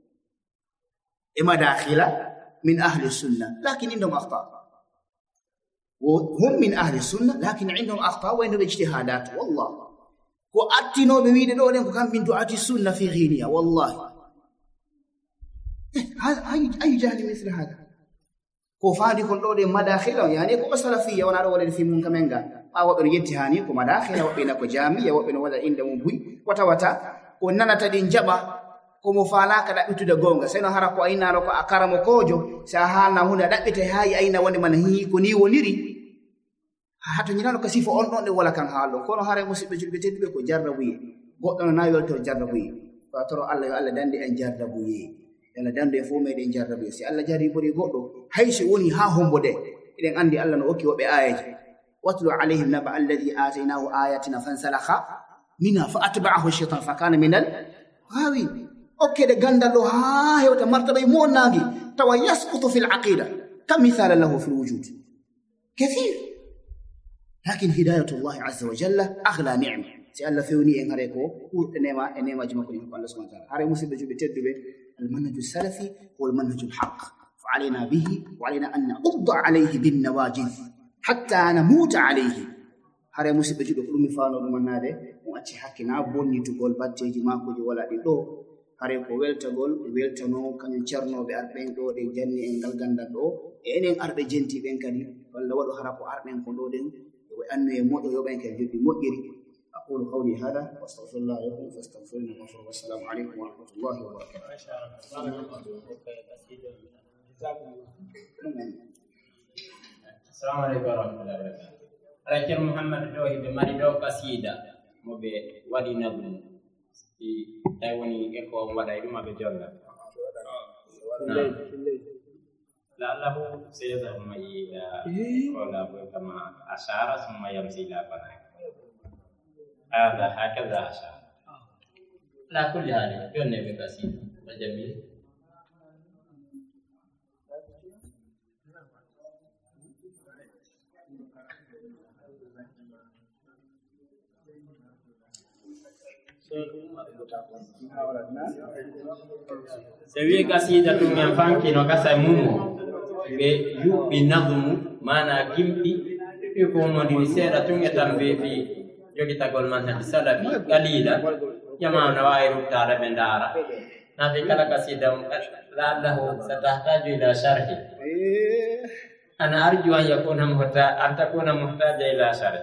e madakhila min ahli sunna lakin indahum akhta وهم من أهل السنة لكن عندهم أخطاء وعندهم اجتهادات والله وأتنوا بميد دولهم وكان من دعاة السنة في غينيا والله أي جهل مثل هذا كوفادي كل دولة مداخلة يعني كو سلفية ونرى ولد في من كمنجا أو بنيتهاني كو مداخلة وبين كجامية وبين ولا عندهم بوي وتا وننا تدين جبا ko mo fala ka dabitude gonga seno hara ko ayna ko akaramo kojo sa halna hunde dabbite hayi ayna wonde man hi ko ni woniri hato nyinano ko sifo on don de wala kan haalo kono hare musibbe julbe tedbe ko jarrabuye goddo no nawel to jarrabuye fa toro Allah yo Allah dande en jarrabuye yalla dande fo meden jarrabuye si Allah jari bori goddo haysi woni ha hombode eden andi Allah no okki wobe ayaji watlu alaihim naba alladhi atainahu ayatina fansalakha minha fa atba'ahu ash-shaytan fa kana minal hawi okkede gandal do ha hewta martaba mo nangi tawa yasqutu fil aqida kam misala lahu fil wujud kathir lakin hidayatu Allah azza wa jalla aghla ni'ma si Allah fewni en hare ko urde nema e nema jima ko Allah subhanahu wa ta'ala hare musibbe jubbe teddube al manhaj salafi wal manhaj al haqq fa alayna bihi wa alayna an na'udda alayhi bin nawajid hatta namuta alayhi hare musibbe jubbe ko dum faano dum manade mo acci hakkina bonni to gol batteji makoji wala di do hare ko weltagol weltano kanyu cernobe arben do de janni en gal gandal do e enen arbe jenti ben kadi walla wado hara ko arben ko do den o annu e modo yoben kadi joddi modiri aqulu qawli hada wastaghfirullah lakum fastaghfiruhu wa assalamu alaykum wa rahmatullahi wa barakatuh assalamu alaykum wa rahmatullahi wa barakatuh rakir muhammad do be mari do kasida mo be wadi nabu tay woni e ko waɗay ɗum aɓe jolla la'allahu sayadhhabu ila qawla kama ashara thumma yamsi ila fanaa هذا هكذا أشار لا كل هذه جنة بكثير وجميل sewi kasida tum yang fanki no kasa mumo be yubi nadmu mana gimpi ko mo di sera tum etambe fi yogi tagol man tan salafi qalila yama na wairu tara bendara na fi kala kasida la lahu satahtaju ila sharhi ana arju an yakuna an takuna muhtaja ila sharhi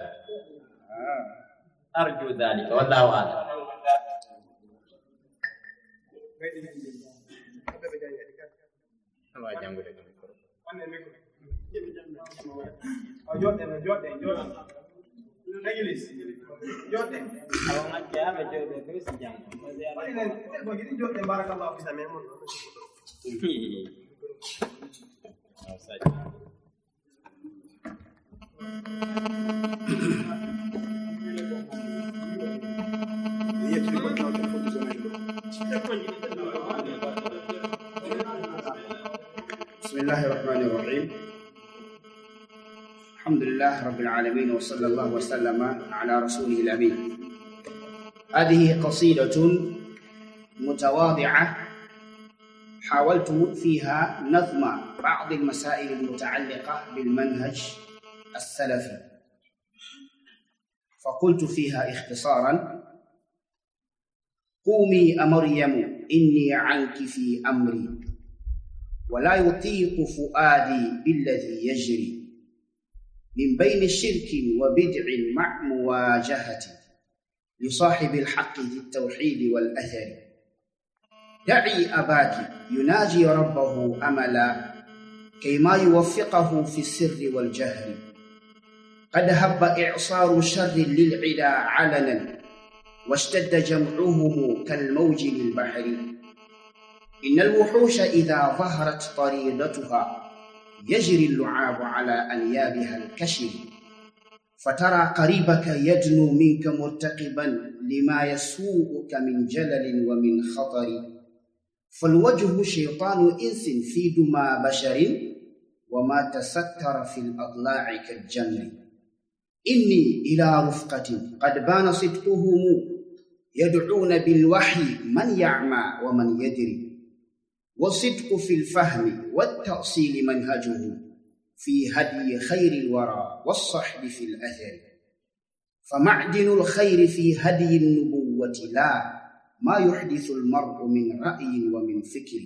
arju dhalika wallahu a'lam Allah jangan boleh. Jodoh. English. Jodoh. Kalau ngaji apa jodoh itu sejam. Begini jodoh barakallahu fi sami'un. Saja. Iya, terima kasih untuk بسم الله الرحمن الرحيم الحمد لله رب العالمين، وصلى الله وسلم على رسوله الأمين. هذه قصيدة متواضعة حاولت فيها نظم بعض المسائل المتعلقة بالمنهج السلفي، فقلت فيها اختصارا: قومي أمريم إني عنك في أمري، ولا يطيق فؤادي بالذي يجري، من بين شرك وبدع مع مواجهة لصاحب الحق ذي التوحيد والأثر. دعي أباك يناجي ربه أملا، كيما يوفقه في السر والجهر. قد هب إعصار شر للعدا علنا، واشتد جمعهم كالموج للبحر. إن الوحوش إذا ظهرت طريدتها، يجري اللعاب على أنيابها الكشر. فترى قريبك يدنو منك مرتقبا لما يسوءك من جلل ومن خطر. فالوجه شيطان إنس في دمى بشر، وما تستر في الأضلاع كالجمر. إني إلى رفقة قد بان صدقهم، يدعون بالوحي من يعمى ومن يدري. والصدق في الفهم والتأصيل منهجه، في هدي خير الورى والصحب في الأثر. فمعدن الخير في هدي النبوة، لا ما يحدث المرء من رأي ومن فكر.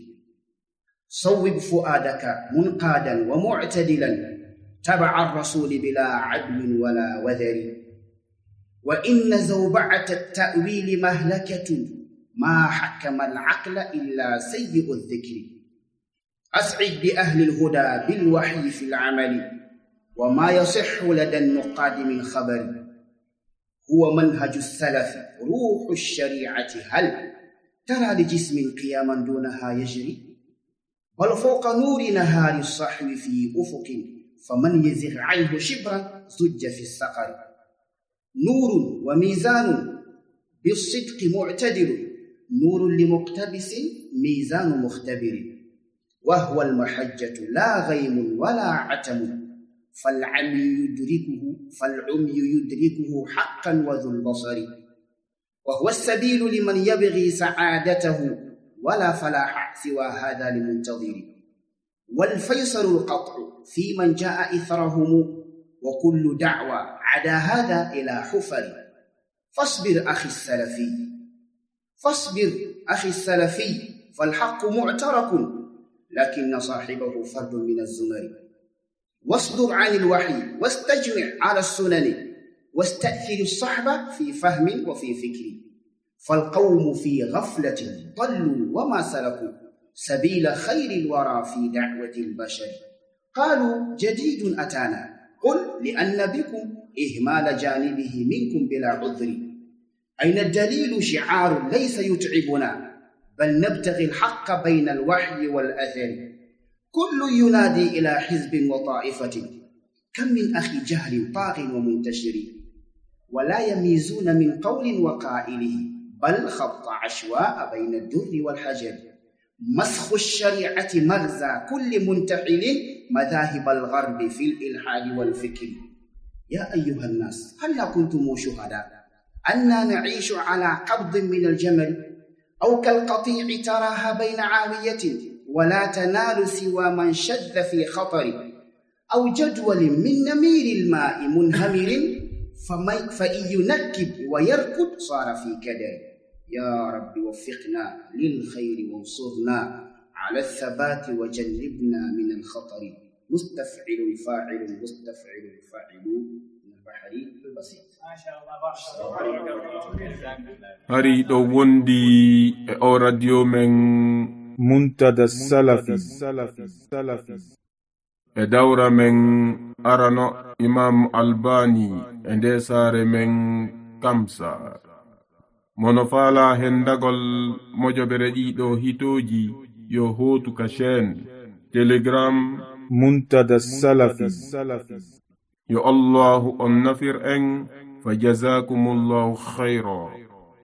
صوب فؤادك منقادا ومعتدلا، تبع الرسول بلا عدل ولا وذر. وإن زوبعة التأويل مهلكة، ما حكم العقل إلا سيء الذكر. أسعد بأهل الهدى بالوحي في العمل، وما يصح لدى النقاد من خبر. هو منهج السلف روح الشريعة، هل ترى لجسم قياما دونها يجري؟ بل فوق نور نهار الصحو في أفق، فمن يزغ عنه شبرا زج في السقر. نور وميزان بالصدق معتدل، نور لمقتبس ميزان مختبر. وهو المحجة لا غيم ولا عتم، فالعمي يدركه حقا وذو البصر. وهو السبيل لمن يبغي سعادته، ولا فلاح سوى هذا لمنتظر. والفيصل القطع في من جاء إثرهم، وكل دعوى عدا هذا إلى حفر. فاصبر أخي السلفي، فالحق معترك، لكن صاحبه فرد من الزمر. واصدر عن الوحي واستجمع على السنن، واستأثر الصحبة في فهم وفي فكر. فالقوم في غفلة ضلوا وما سلكوا سبيل خير الورى في دعوة البشر. قالوا جديد أتانا، قل لأن بكم إهمال جانبه منكم بلا عذر. أين الدليل شعار ليس يتعبنا، بل نبتغي الحق بين الوحي والأثر. كل ينادي إلى حزب وطائفة، كم من أخي جهل طاغ ومنتشر. ولا يميزون من قول وقائله، بل خط عشواء بين الدر والحجر. مسخ الشريعة مغزى كل منتحل، مذاهب الغرب في الإلحاد والفكر. يا أيها الناس، هل كنتم شهداء أننا نعيش على قبض من الجمل، أو كالقطيع تراها بين عاوية، ولا تنال سوى من شذ في خطر. أو جدول من نمير الماء منهمر، فإن ينكب ويركض صار في كدر. يا رب وفقنا للخير وانصرنا على الثبات، وجنبنا من الخطر. مستفعل الفاعل مستفعل الفاعل من البحر البسيط. ما شاء الله. هري دو وندي او راديو من منتدى السلفي دورة من أرانو إمام ألباني اندسار من كامسا monofala hendagol mojobere ɗiɗo hitoji yo hotu ka chaine telegram muntada salafi yo allahu on nafir en fa jazakumullahu khayra.